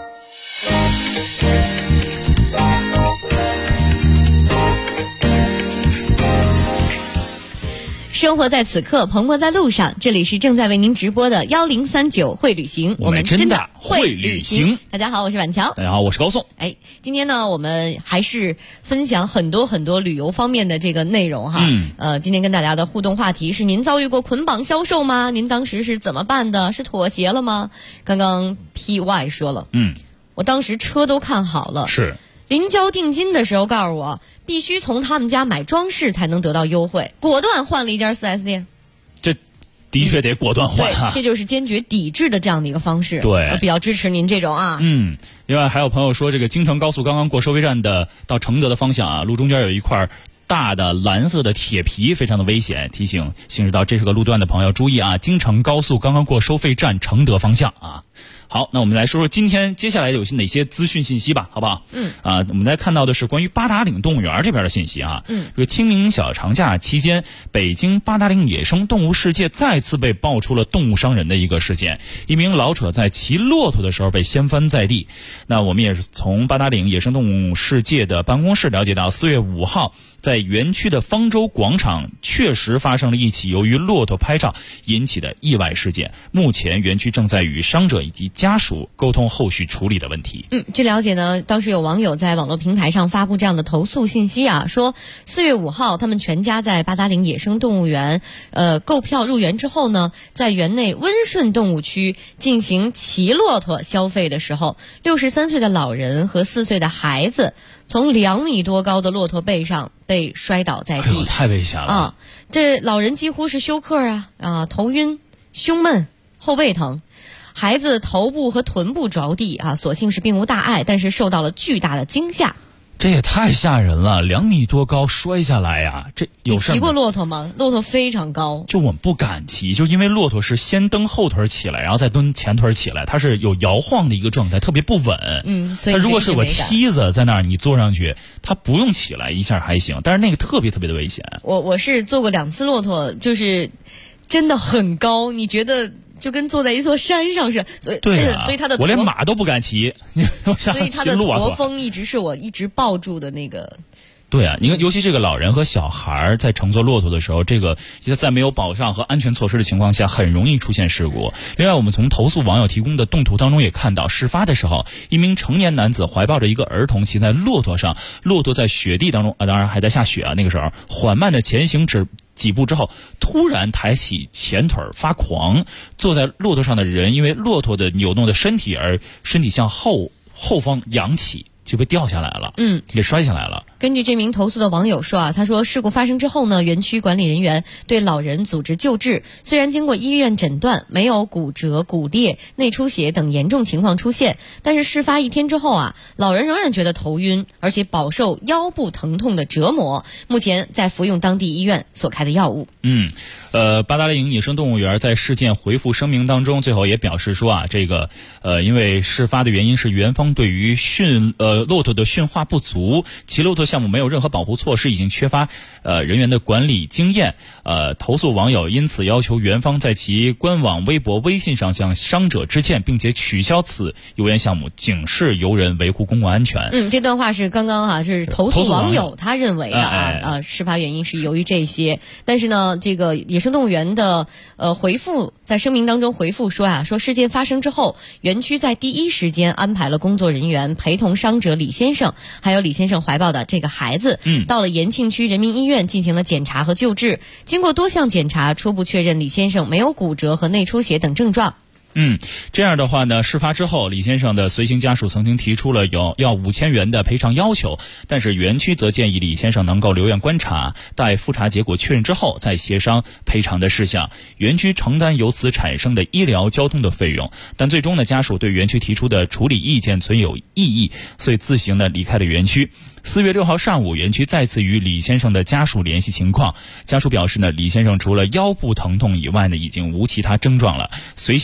生活在此刻，蓬勃在路上。这里是正在为您直播的1039会旅行， 我们真的会旅行。 大家好，我是婉乔。 大家好，我是高颂。 今天呢，我们还是分享很多旅游方面的这个内容哈。今天跟大家的互动话题是：您遭遇过捆绑销售吗？您当时是怎么办的？是妥协了吗？刚刚 PY 说了，我当时车都看好了， 是。 临交定金的时候告诉我，必须从他们家买装饰才能得到优惠，果断换了一家 4S 店。 这的确得果断换对，这就是坚决抵制的这样的一个方式。 对， 我比较支持您这种啊。 另外还有朋友说，这个京承高速刚刚过收费站的到承德的方向啊，路中间有一块大的蓝色的铁皮，非常的危险，提醒行驶到这是个路段的朋友注意啊！京承高速刚刚过收费站承德方向啊。好，那我们来说说今天接下来有哪些资讯信息吧，好不好？我们来看到的是关于八达岭动物园这边的信息啊。这个清明小长假期间，北京八达岭野生动物世界再次被爆出了动物伤人的一个事件，一名老者在骑骆驼的时候被掀翻在地。那我们也是从八达岭野生动物世界的办公室了解到，4月5号在园区的方舟广场确实发生了一起由于骆驼拍照引起的意外事件，目前园区正在与伤者以及家属沟通后续处理的问题。 据了解呢，当时有网友在网络平台上发布这样的投诉信息啊，说4月5号他们全家在八达岭野生动物园购票入园之后呢，在园内温顺动物区进行骑骆驼消费的时候，63岁的老人和4岁的孩子从2米多高的骆驼背上被摔倒在地。 太危险了啊！这老人几乎是休克头晕、胸闷、后背疼。孩子头部和臀部着地啊，所幸是并无大碍，但是受到了巨大的惊吓。 这也太吓人了，2米多高摔下来呀！这有事？ 你骑过骆驼吗？骆驼非常高， 就我们不敢骑，就因为骆驼是先蹬后腿起来，然后再蹬前腿起来，它是有摇晃的一个状态，特别不稳。 所以它如果是个梯子在那儿，你坐上去，它不用起来一下还行，但是那个特别的危险。 我是坐过2次骆驼，就是真的很高，你觉得？就跟坐在一座山上似的，所以他的我连马都不敢骑， 所以他的驼峰一直是我一直抱住的那个。 对啊，你看，尤其这个老人和小孩在乘坐骆驼的时候，这个在没有保障和安全措施的情况下，很容易出现事故。另外，我们从投诉网友提供的动图当中也看到，事发的时候，一名成年男子怀抱着一个儿童骑在骆驼上，骆驼在雪地当中当然还在下雪啊，那个时候缓慢的前行几步之后，突然抬起前腿发狂，坐在骆驼上的人因为骆驼的扭动的身体而身体向后方扬起，就被掉下来了，给摔下来了。 根据这名投诉的网友说他说事故发生之后呢，园区管理人员对老人组织救治，虽然经过医院诊断没有骨折、骨裂、内出血等严重情况出现，但是事发1天之后老人仍然觉得头晕，而且饱受腰部疼痛的折磨，目前在服用当地医院所开的药物。 八达岭野生动物园在事件回复声明当中，最后也表示说这个因为事发的原因是园方对于骆驼的驯化不足，骑骆驼项目没有任何保护措施，已经缺乏人员的管理经验。投诉网友因此要求园方在其官网、微博、微信上向伤者致歉，并且取消此游园项目，警示游人维护公共安全。 这段话是刚刚是投诉网友他认为的事发原因是由于这些，但是呢，这个野生动物园的回复在声明当中回复说说事件发生之后，园区在第一时间安排了工作人员陪同伤者李先生还有李先生怀抱的这个孩子到了延庆区人民医院进行了检查和救治，经过多项检查，初步确认李先生没有骨折和内出血等症状。 这样的话呢，事发之后，李先生的随行家属曾经提出了要5000元的赔偿要求，但是园区则建议李先生能够留院观察，待复查结果确认之后再协商赔偿的事项，园区承担由此产生的医疗交通的费用。但最终呢，家属对园区提出的处理意见存有异议，所以自行的离开了园区。4月6号上午，园区再次与李先生的家属联系情况，家属表示呢，李先生除了腰部疼痛以外呢，已经无其他症状了，随行的儿童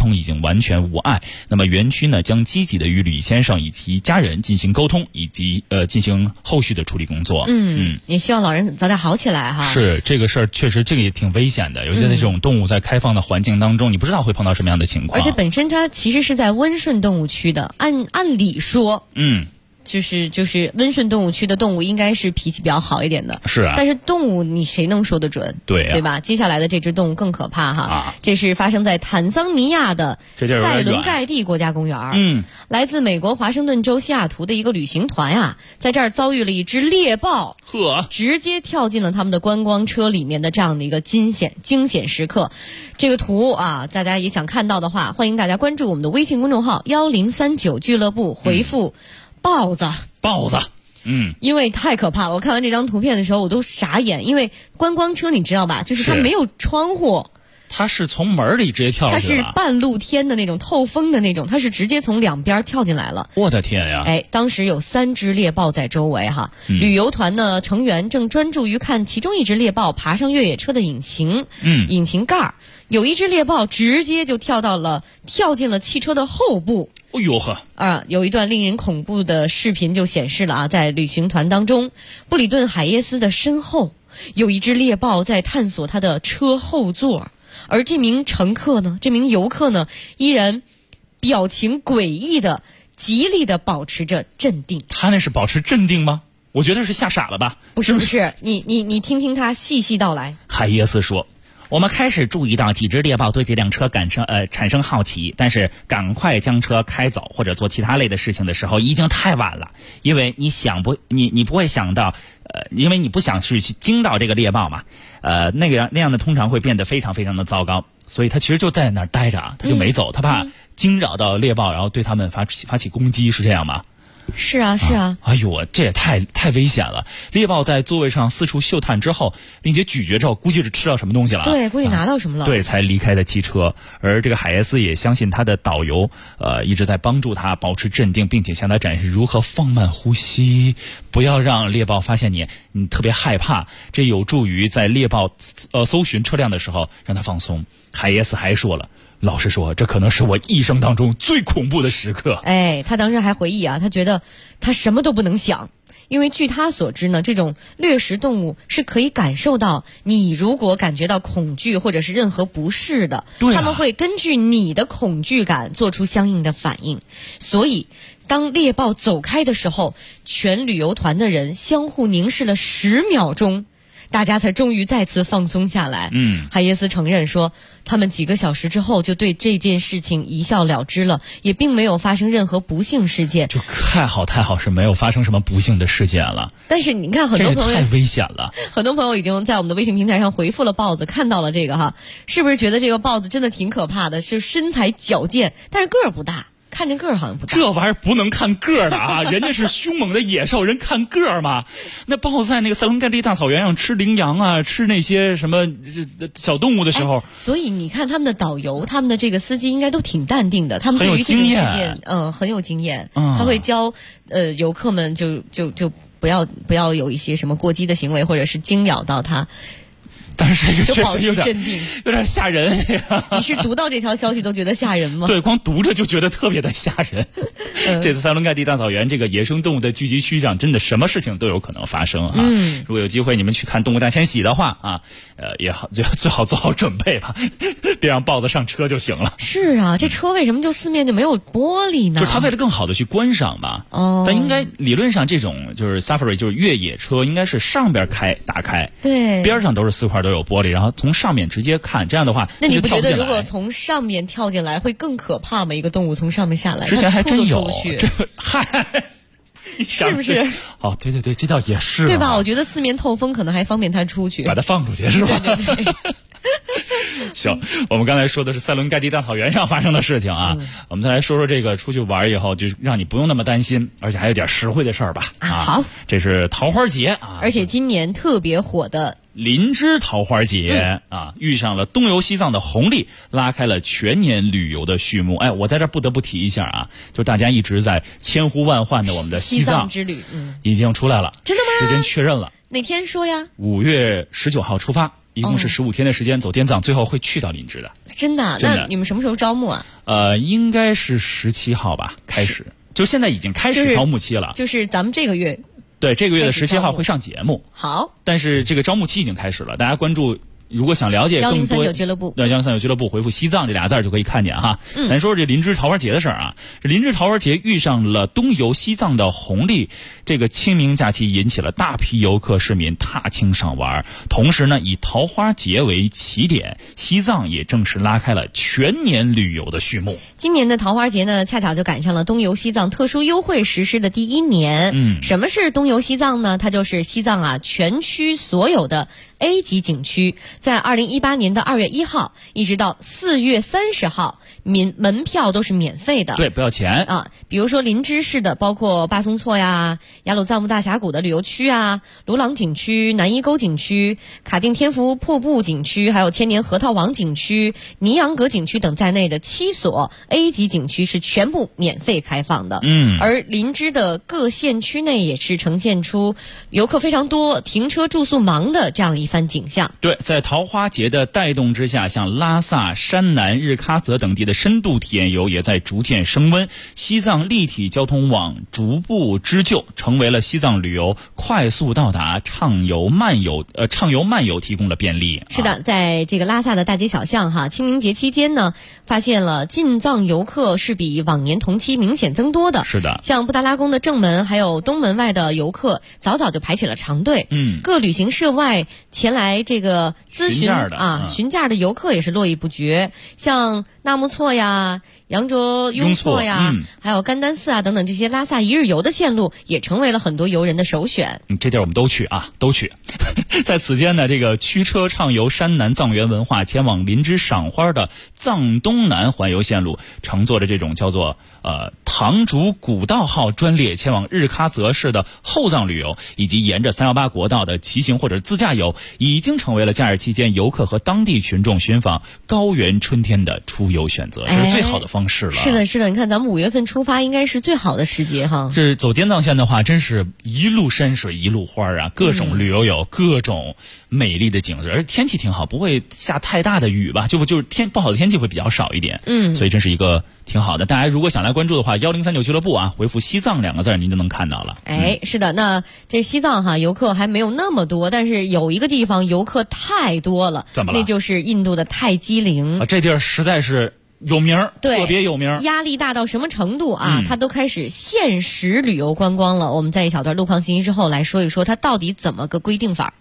童已经完全无碍。那么园区呢将积极的与吕先生以及家人进行沟通，以及进行后续的处理工作。 也希望老人早点好起来哈。 是，这个事儿确实这个也挺危险的，尤其在这种动物在开放的环境当中，你不知道会碰到什么样的情况。 而且本身它其实是在温顺动物区的，按理说，就是温顺动物区的动物应该是脾气比较好一点的。 是啊。 但是动物你谁能说得准？对吧？接下来的这只动物更可怕哈。这是发生在坦桑尼亚的塞伦盖蒂国家公园。来自美国华盛顿州西雅图的一个旅行团啊，在这儿遭遇了一只猎豹，直接跳进了他们的观光车里面的这样的一个惊险时刻。这个图啊，大家也想看到的话，欢迎大家关注我们的微信公众号1039俱乐部，回复豹子。因为太可怕了，我看完这张图片的时候我都傻眼，因为观光车你知道吧，就是它没有窗户， 它是从门里直接跳进去了， 它是半露天的那种透风的那种，它是直接从两边跳进来了。 我的天呀！ 当时有3只猎豹在周围哈，旅游团的成员正专注于看其中一只猎豹爬上越野车的引擎盖，有一只猎豹直接就跳进了汽车的后部。 哎呦呵！ 有一段令人恐怖的视频就显示了啊，在旅行团当中，布里顿海耶斯的身后有一只猎豹在探索他的车后座，而这名游客呢，依然表情诡异的、极力的保持着镇定。 他那是保持镇定吗？我觉得是吓傻了吧？ 不是，你听听他细细道来。 海耶斯说，我们开始注意到几只猎豹对这辆车产生好奇，但是赶快将车开走或者做其他类的事情的时候已经太晚了，因为你不会想到，因为你不想去惊到这个猎豹嘛，那样的通常会变得非常非常的糟糕，所以他其实就在那儿待着啊，他就没走，他怕惊扰到猎豹，然后对他们发起攻击，是这样吗？ 是啊。 哎呦，这也太危险了！猎豹在座位上四处嗅探之后，并且咀嚼之后，估计是吃到什么东西了。 对，估计拿到什么了。 对，才离开的汽车。而这个海耶斯也相信他的导游，一直在帮助他保持镇定，并且向他展示如何放慢呼吸，不要让猎豹发现你特别害怕。这有助于在猎豹搜寻车辆的时候让他放松。海耶斯还说了，老实说，这可能是我一生当中最恐怖的时刻。 他当时还回忆啊，他觉得他什么都不能想，因为据他所知呢，这种掠食动物是可以感受到你如果感觉到恐惧或者是任何不适的，他们会根据你的恐惧感做出相应的反应。所以当猎豹走开的时候，全旅游团的人相互凝视了10秒钟，大家才终于再次放松下来。海耶斯承认说，他们几个小时之后就对这件事情一笑了之了，也并没有发生任何不幸事件。 就太好是没有发生什么不幸的事件了。 但是你看，很多朋友太危险了， 很多朋友已经在我们的微信平台上回复了豹子，看到了这个哈，是不是觉得这个豹子真的挺可怕的？是身材矫健，但是个儿不大。看着个儿好像不大， 这玩意儿不能看个儿的啊！人家是凶猛的野兽，人看个儿嘛。那豹子在那个塞伦盖蒂大草原上吃羚羊啊，吃那些什么小动物的时候， 所以你看他们的导游、他们的这个司机应该都挺淡定的，他们对于这种事件，很有经验。他会教游客们就不要有一些什么过激的行为，或者是惊扰到他。 但是这个确实有点吓人呀！ 你是读到这条消息都觉得吓人吗？ 对，光读着就觉得特别的吓人。这次塞伦盖蒂大草原这个野生动物的聚集区上，真的什么事情都有可能发生啊！如果有机会你们去看动物大迁徙的话啊，也好，就最好做好准备吧，别让豹子上车就行了。 是啊，这车为什么就四面就没有玻璃呢？ 就是它为了更好的去观赏嘛。但应该理论上这种就是 safari 就是越野车，应该是上边打开， 对， 边上都是4块都有玻璃，然后从上面直接看，这样的话， 那你不觉得如果从上面跳进来会更可怕吗？一个动物从上面下来， 之前还真有， 嗨，是不是？ 哦，对，这倒也是， 对吧？我觉得四面透风可能还方便它出去， 把它放出去是吧？ 对。 行，我们刚才说的是塞伦盖蒂大草原上发生的事情啊，我们再来说说这个出去玩以后就让你不用那么担心，而且还有点实惠的事儿吧。 好， 这是桃花节啊， 而且今年特别火的林芝桃花节啊，遇上了东游西藏的红利，拉开了全年旅游的序幕。我在这不得不提一下啊，就大家一直在千呼万唤的我们的西藏之旅， 已经出来了， 真的吗？ 时间确认了， 哪天说呀？ 5月19号出发。 一共是15天的时间走滇藏，最后会去到林芝的。 真的？那你们什么时候招募啊？ 应该是17号吧，开始。就现在已经开始招募期了。 就是咱们这个月。 对，这个月的17号会上节目。 好。 但是这个招募期已经开始了，大家关注。如果想了解更多， 1039俱乐部， 对，1039俱乐部回复西藏这俩字就可以看见哈。咱说这林芝桃花节的事儿啊，这林芝桃花节遇上了东游西藏的红利，这个清明假期引起了大批游客市民踏青赏玩。同时呢，以桃花节为起点，西藏也正式拉开了全年旅游的序幕。 今年的桃花节呢，恰巧就赶上了东游西藏特殊优惠实施的第1年。什么是东游西藏呢？它就是西藏啊全区所有的A 级景区，在2018年的2月1号一直到4月30号，门票都是免费的， 对，不要钱啊。比如说林芝市的，包括巴松措呀、雅鲁藏布大峡谷的旅游区啊、鲁朗景区、南伊沟景区、卡定天福瀑布景区，还有千年核桃王景区、尼洋阁景区等在内的7所 A 级景区是全部免费开放的。而林芝的各县区内也是呈现出游客非常多、停车住宿忙的这样一番景象。 对，在桃花节的带动之下，像拉萨、山南、日喀则等地的深度体验游也在逐渐升温，西藏立体交通网逐步织就，成为了西藏旅游快速到达、畅游漫游提供了便利。 是的，在这个拉萨的大街小巷哈，清明节期间呢，发现了进藏游客是比往年同期明显增多的。 是的， 像布达拉宫的正门还有东门外的游客早早就排起了长队。各旅行社外前来这个咨询询价的游客也是络绎不绝，像纳木错呀、羊卓雍措呀，还有甘丹寺啊等等这些拉萨一日游的线路，也成为了很多游人的首选。 这地儿我们都去啊，都去。在此间呢，这个驱车畅游山南藏原文化，前往林芝赏花的藏东南环游线路，乘坐着这种叫做唐竹古道号专列前往日喀则市的后藏旅游，以及沿着318国道的骑行或者自驾游，已经成为了假日期间游客和当地群众寻访高原春天的出游选择，这是最好的方式了。 是的，是的，你看咱们5月份出发应该是最好的时节哈。 这走滇藏线的话，真是一路山水一路花啊，各种旅游有各种美丽的景致，而且天气挺好，不会下太大的雨吧？就是不好的天气会比较少一点。所以真是一个挺好的。大家如果想来关注的话，1039俱乐部啊，回复西藏2个字您就能看到了。 是的，那这西藏哈游客还没有那么多，但是有一个地方游客太多了。 怎么了？ 那就是印度的泰姬陵啊，这地儿实在是有名， 对， 特别有名， 压力大到什么程度啊？它都开始限时旅游观光了。我们在一小段路况信息之后来说一说它到底怎么个规定法。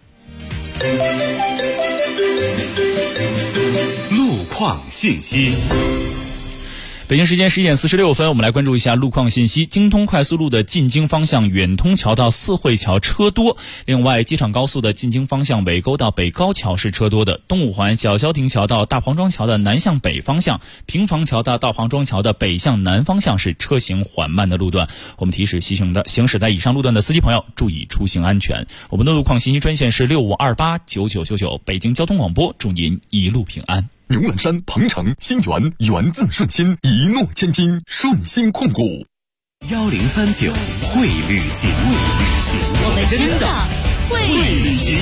路况信息。 北京时间11点46分，我们来关注一下路况信息。京通快速路的进京方向远通桥到四惠桥车多，另外机场高速的进京方向尾沟到北高桥是车多的。东五环小萧亭桥到大庞庄桥的南向北方向，平房桥到大庞庄桥的北向南方向是车行缓慢的路段。我们提示行驶在以上路段的司机朋友注意出行安全。我们的路况信息专线是65289999，北京交通广播，祝您一路平安。 牛栏山、鹏城、新源，源自顺心，一诺千金，顺心控股。 1039会旅行， 我们真的会旅行。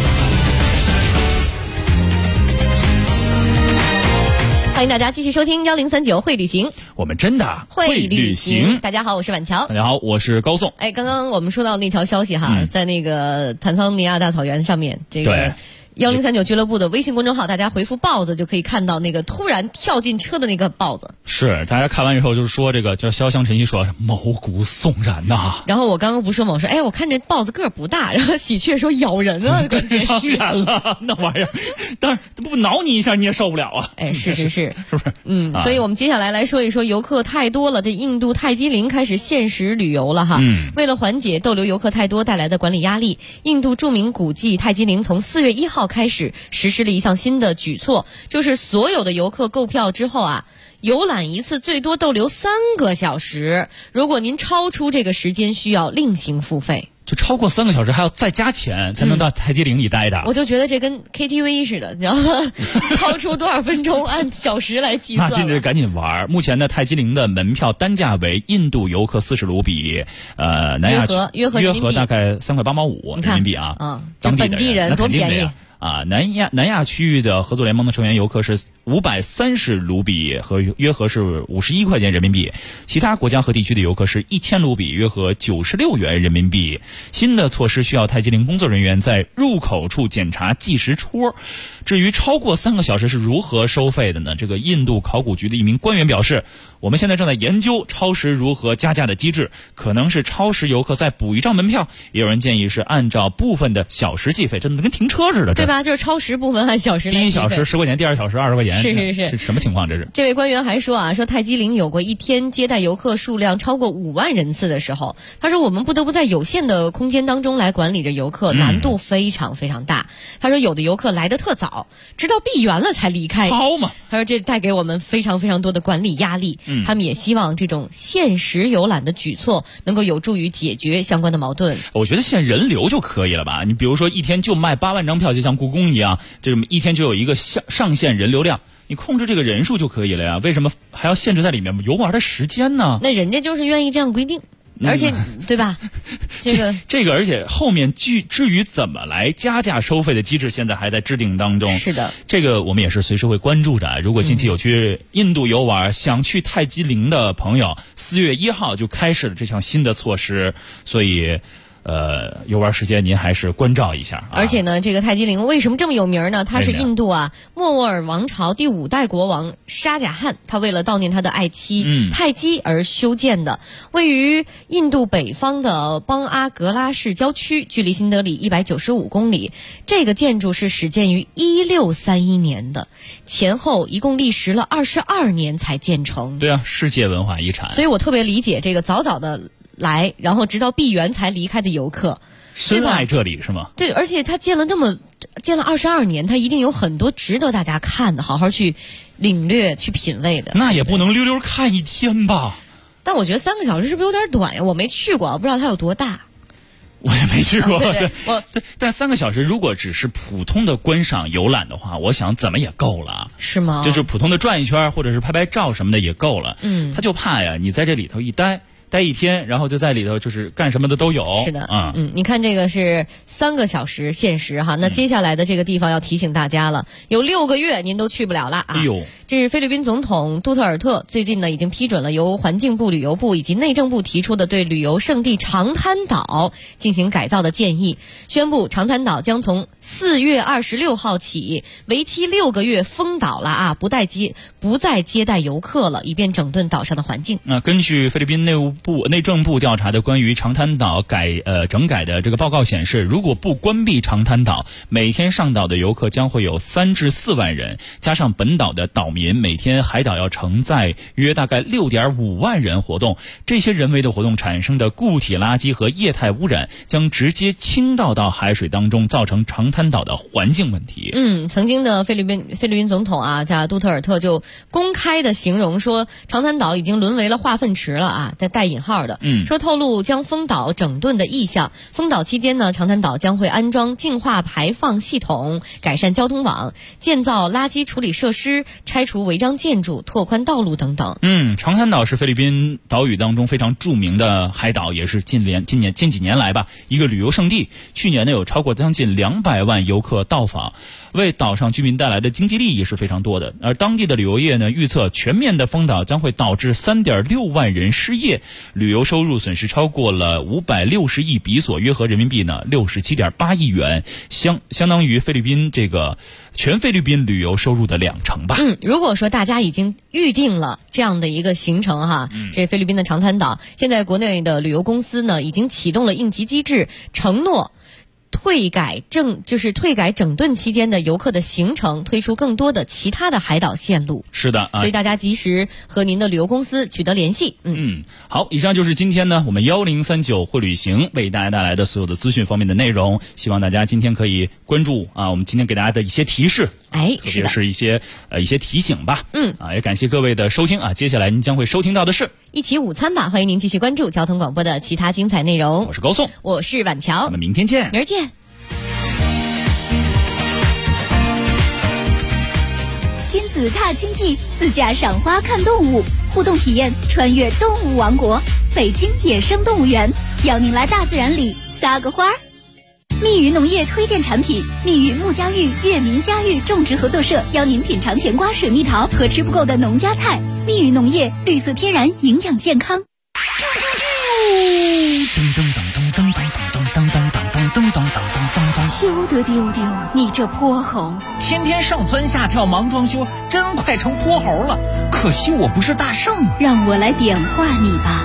欢迎大家继续收听1039会旅行， 我们真的会旅行。大家好，我是婉乔。 大家好，我是高颂。 刚刚我们说到那条消息哈，在那个坦桑尼亚大草原上面，这个1039俱乐部的微信公众号，大家回复豹子就可以看到那个突然跳进车的那个豹子。 是，大家看完以后就是说这个叫潇湘晨曦说毛骨悚然呐。 然后我刚刚不说嘛，我说我看这豹子个儿不大，然后喜鹊说咬人啊， 当然了，那玩意儿，当然不挠你一下你也受不了啊。 是， 是不是？ 所以我们接下来来说一说游客太多了，这印度泰姬陵开始限时旅游了哈。为了缓解逗留游客太多带来的管理压力，印度著名古迹泰姬陵从4月1号开始实施了一项新的举措，就是所有的游客购票之后啊，游览一次最多逗留3个小时，如果您超出这个时间需要另行付费。 就超过3个小时还要再加钱才能到泰姬陵里待着。 我就觉得这跟 KTV 似的，你知道吗？超出多少分钟按小时来计算。 那这赶紧玩。目前呢，泰姬陵的门票单价为印度游客40卢比，南亚约合大概3块8毛5人民币啊。 这本地人多便宜啊，南亚区域的合作联盟的成员游客是530卢比，约合是51块钱人民币，其他国家和地区的游客是1000卢比，约合96元人民币。新的措施需要泰姬陵工作人员在入口处检查计时戳。至于超过3个小时是如何收费的呢？这个印度考古局的一名官员表示，我们现在正在研究超时如何加价的机制，可能是超时游客再补一张门票，也有人建议是按照部分的小时计费，真的跟停车似的， 对吧？就是超时部分按小时。 第一小时10块钱，第二小时20块钱。 是。 这什么情况？这是？ 这位官员还说说泰姬陵有过一天接待游客数量超过5万人次的时候，他说我们不得不在有限的空间当中来管理着游客，难度非常非常大。他说有的游客来得特早，直到闭园了才离开。 好嘛， 他说这带给我们非常非常多的管理压力。他们也希望这种限时游览的举措能够有助于解决相关的矛盾。 我觉得限人流就可以了吧？你比如说一天就卖8万张票，就像故宫一样，这种一天就有一个上限人流量。你控制这个人数就可以了呀，为什么还要限制在里面游玩的时间呢？ 那人家就是愿意这样规定，而且对吧？这个， 而且后面至于怎么来加价收费的机制，现在还在制定当中。 是的， 这个我们也是随时会关注的。如果近期有去印度游玩，想去泰姬陵的朋友，4月1号就开始了这项新的措施，所以。游玩时间您还是关照一下。 而且呢，这个泰姬陵为什么这么有名呢？它是印度莫卧儿王朝第5代国王沙贾汗，他为了悼念他的爱妻泰姬而修建的，位于印度北方的邦阿格拉市郊区，距离新德里195公里。这个建筑是始建于1631年的，前后一共历时了22年才建成。 对啊，世界文化遗产。 所以我特别理解这个早早的来，然后直到闭园才离开的游客， 深爱这里是吗？ 对，而且他建了22年，他一定有很多值得大家看的，好好去领略、去品味的。 那也不能溜溜看一天吧？ 但我觉得3个小时是不是有点短呀？我没去过，我不知道它有多大。 我也没去过。 对， 但3个小时如果只是普通的观赏游览的话，我想怎么也够了。 是吗？ 就是普通的转一圈，或者是拍照什么的也够了。他就怕呀，你在这里头一待一天，然后就在里头就是干什么的都有。 是的，你看这个是3个小时限时哈，那接下来的这个地方要提醒大家了，有6个月您都去不了了啊。这是菲律宾总统杜特尔特最近呢已经批准了由环境部、旅游部以及内政部提出的对旅游胜地长滩岛进行改造的建议，宣布长滩岛将从4月26号起为期6个月封岛了啊，不再接待游客了，以便整顿岛上的环境。 那根据菲律宾内政部调查的关于长滩岛整改的这个报告显示，如果不关闭长滩岛，每天上岛的游客将会有3至4万人，加上本岛的岛民，每天海岛要承载约大概6.5万人活动，这些人为的活动产生的固体垃圾和液态污染将直接倾倒到海水当中，造成长滩岛的环境问题。 曾经的菲律宾总统叫杜特尔特就公开的形容说，长滩岛已经沦为了化粪池了在带引号的，说透露将封岛整顿的意向。封岛期间呢，长滩岛将会安装净化排放系统，改善交通网，建造垃圾处理设施，拆除违章建筑，拓宽道路等等。 长滩岛是菲律宾岛屿当中非常著名的海岛，也是近几年来一个旅游胜地。去年呢有超过将近200万游客到访，为岛上居民带来的经济利益是非常多的。而当地的旅游业呢预测全面的封岛将会导致3.6万人失业，旅游收入损失超过了560亿比索，约合人民币呢67.8亿元，相当于全菲律宾旅游收入的20%吧。 如果说大家已经预定了这样的一个行程这菲律宾的长滩岛，现在国内的旅游公司呢已经启动了应急机制，承诺退改整顿期间的游客的行程，推出更多的其他的海岛线路。 是的， 所以大家及时和您的旅游公司取得联系。 好，以上就是今天呢我们1039会旅行为大家带来的所有的资讯方面的内容，希望大家今天可以关注我们今天给大家的一些提示，特别是一些提醒吧。也感谢各位的收听接下来您将会收听到的是一起午餐吧，欢迎您继续关注交通广播的其他精彩内容。 我是高颂， 我是婉乔， 我们明天见， 明儿见。 亲子踏青记，自驾赏花看动物，互动体验穿越动物王国，北京野生动物园，邀您来大自然里撒个欢儿。 密语农业推荐产品：密语木家育粤民家育种植合作社邀您品尝甜瓜、水蜜桃和吃不够的农家菜。密语农业，绿色天然，营养健康。 噔噔噔噔噔噔噔噔噔噔噔噔噔噔噔。 休得丢丢，你这泼猴！ 天天上蹿下跳忙装修，真快成泼猴了。可惜我不是大圣啊。 让我来点化你吧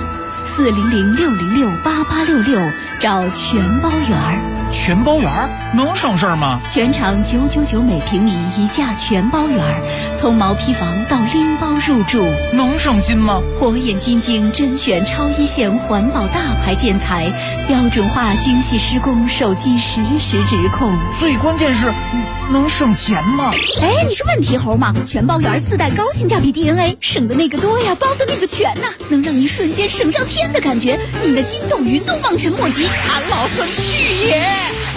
，400-606-8866，找全包园。 全包园能省事儿吗？ 全场999每平米一价全包园，从毛坯房到拎包入住， 能省心吗？ 火眼金睛甄选超一线环保大牌建材，标准化精细施工，手机实时直控。 最关键是能省钱吗？ 哎，你是问题猴吗？全包园自带高性价比 DNA， 省的那个多呀，包的那个全呐，能让你瞬间省上天的感觉，你的筋斗云都望尘莫及。 俺老孙去也！ 哎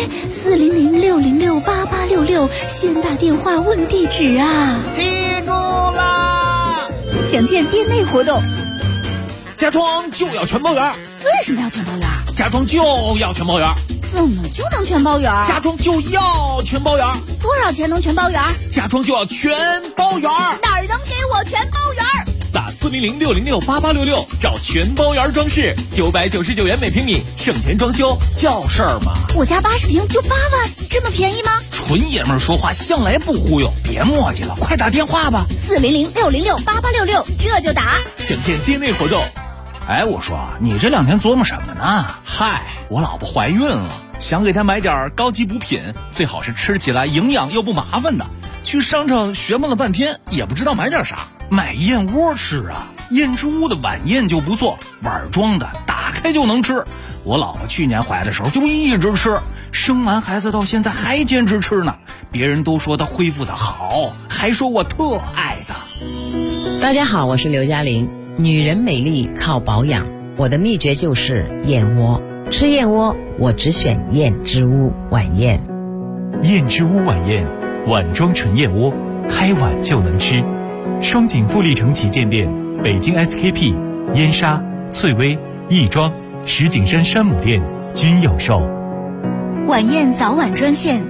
，400-606-8866，先打电话问地址啊！ 记住啦！ 详见店内活动。 家装就要全包园。 为什么要全包园？ 家装就要全包园。 怎么就能全包园？ 家装就要全包园。 多少钱能全包园？ 家装就要全包园。 哪儿能给我全包园？ 打400-606-8866，找全包园装饰，999元每平米，省钱装修叫事儿吗？ 我家80平就8万，这么便宜吗？ 纯爷们儿说话向来不忽悠，别磨叽了，快打电话吧 ，400-606-8866，这就打。 详见店内活动。 哎，我说你这2天琢磨什么呢？ 嗨，我老婆怀孕了，想给她买点高级补品，最好是吃起来营养又不麻烦的。去商场询问了半天，也不知道买点啥。 买燕窝吃啊，燕之屋的晚宴就不错，碗装的，打开就能吃。我老婆去年怀的时候就一直吃，生完孩子到现在还坚持吃呢。别人都说她恢复的好，还说我特爱她。 大家好，我是刘嘉玲。女人美丽靠保养，我的秘诀就是燕窝。吃燕窝，我只选燕之屋晚宴。 燕之屋晚宴，碗装纯燕窝，开碗就能吃。双井富力城旗舰店、北京 SKP、燕莎、翠微、亦庄、石景山山姆店均有售。 晚宴早晚专线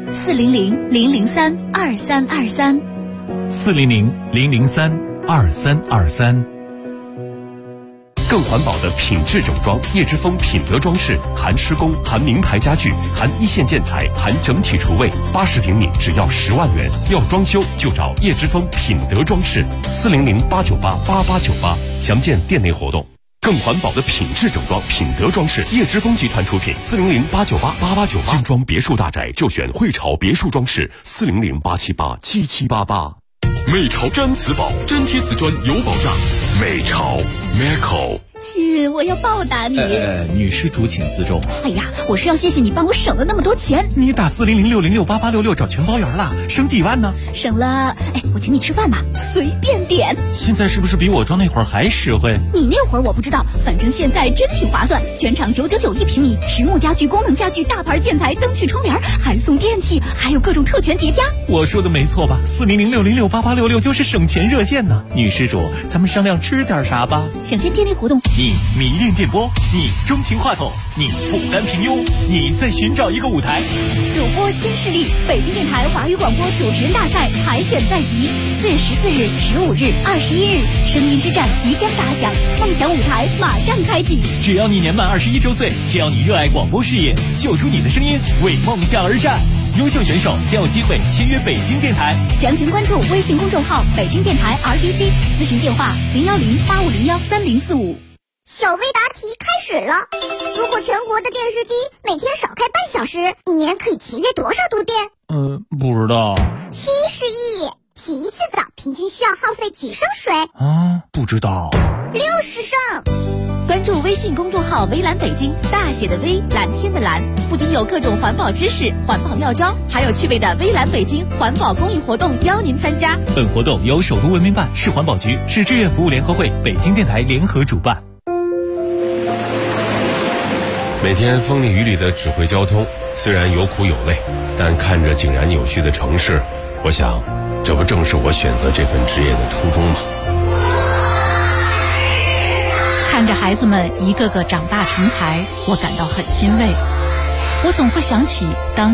400-003-2323。 400-003-2323。 更环保的品质整装，叶之峰品德装饰，含施工，含名牌家具，含一线建材，含整体厨卫，80平米只要10万元。要装修就找叶之峰品德装饰，400-898-8898，详见店内活动。更环保的品质整装，品德装饰，叶之峰集团出品，400-898-8898。精装别墅大宅就选汇潮别墅装饰，400-878-7788。美潮毡瓷宝，粘贴瓷砖有保障。美潮 Merco。 亲，我要报答你。 女施主请自重。 哎呀，我是要谢谢你帮我省了那么多钱。 你打400-606-8866找全包园了，省几万呢？ 省了，哎，我请你吃饭吧，随便点。 现在是不是比我装那会儿还实惠？ 你那会儿我不知道，反正现在真挺划算。全场999一平米，实木家具、功能家具、大牌建材、灯具、窗帘，还送电器，还有各种特权叠加。 我说的没错吧？400-606-8866就是省钱热线呢。女施主，咱们商量吃点啥吧？ 想见店内活动。 你迷恋电波，你钟情话筒，你不甘平庸，你在寻找一个舞台。 主播新势力，北京电台华语广播主持人大赛海选在即，4月14日、15日、21日，声音之战即将打响，梦想舞台马上开启。 只要你年满21周岁，只要你热爱广播事业，秀出你的声音，为梦想而战。优秀选手将有机会签约北京电台。 详情关注微信公众号北京电台 RDC， 咨询电话010-8501-3045。 小微答题开始了。如果全国的电视机每天少开半小时，一年可以节约多少度电？ 不知道。 70亿。洗一次澡平均需要耗费几升水？ 不知道。 60升。 关注微信公众号微蓝北京，大写的微，蓝天的蓝，不仅有各种环保知识、环保妙招，还有趣味的微蓝北京环保公益活动邀您参加。 本活动由首都文明办、市环保局、市志愿服务联合会、北京电台联合主办。 每天风里雨里的指挥交通，虽然有苦有累，但看着井然有序的城市，我想，这不正是我选择这份职业的初衷吗？ 看着孩子们一个个长大成才，我感到很欣慰。 我总会想起当